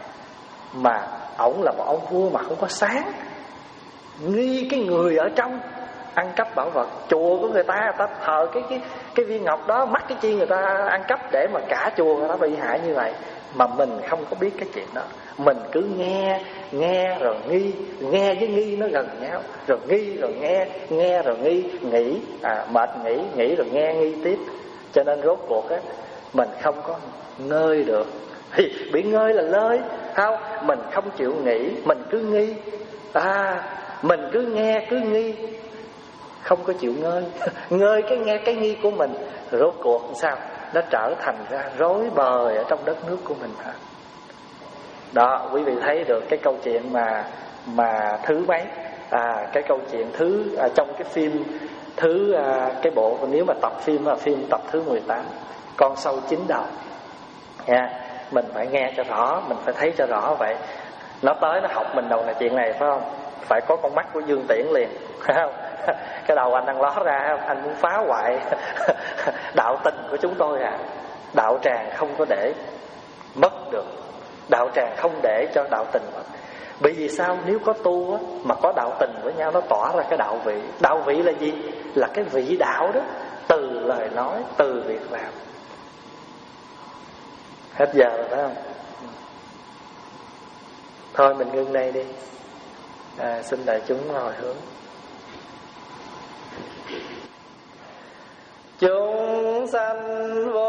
Mà ông là một ông vua mà không có sáng, nghi cái người ở trong ăn cắp bảo vật. Chùa của người ta, người ta thờ cái, cái, cái viên ngọc đó, mắc cái chi người ta ăn cắp để mà cả chùa người ta bị hại như vậy. Mà mình không có biết cái chuyện đó. Mình cứ nghe, nghe rồi nghi. Nghe với nghi nó gần nhau. Rồi nghi rồi nghe, nghe rồi nghi. Nghĩ, à, mệt nghĩ, nghĩ rồi nghe nghi tiếp. Cho nên rốt cuộc á, mình không có ngơi được. Thì bị ngơi là lơi, không? Mình không chịu nghĩ, mình cứ nghi. À, mình cứ nghe, cứ nghi, không có chịu ngơi. Ngơi cái nghe cái nghi của mình, rốt cuộc sao? Nó trở thành ra rối bời ở trong đất nước của mình hả? Đó, quý vị thấy được cái câu chuyện mà mà thứ mấy? À, cái câu chuyện thứ à, trong cái phim thứ à, cái bộ, nếu mà tập phim là phim tập thứ mười tám, Con sâu chín đầu. Nha, mình phải nghe cho rõ, mình phải thấy cho rõ vậy. Nó tới nó học mình đầu là chuyện này, phải không? Phải có con mắt của dương tiễn liền, phải không? Cái đầu anh đang ló ra, không? Anh muốn phá hoại đạo tình của chúng tôi à. Đạo tràng không có để mất được. Đạo tràng không để cho đạo tình mất. Bởi vì sao? Nếu có tu á, mà có đạo tình với nhau, nó tỏa ra cái đạo vị. Đạo vị là gì? Là cái vị đạo đó, từ lời nói, từ việc làm. Hết giờ rồi phải không? Thôi mình ngưng đây đi. À, xin đại chúng hồi hướng. Chúng sanh vô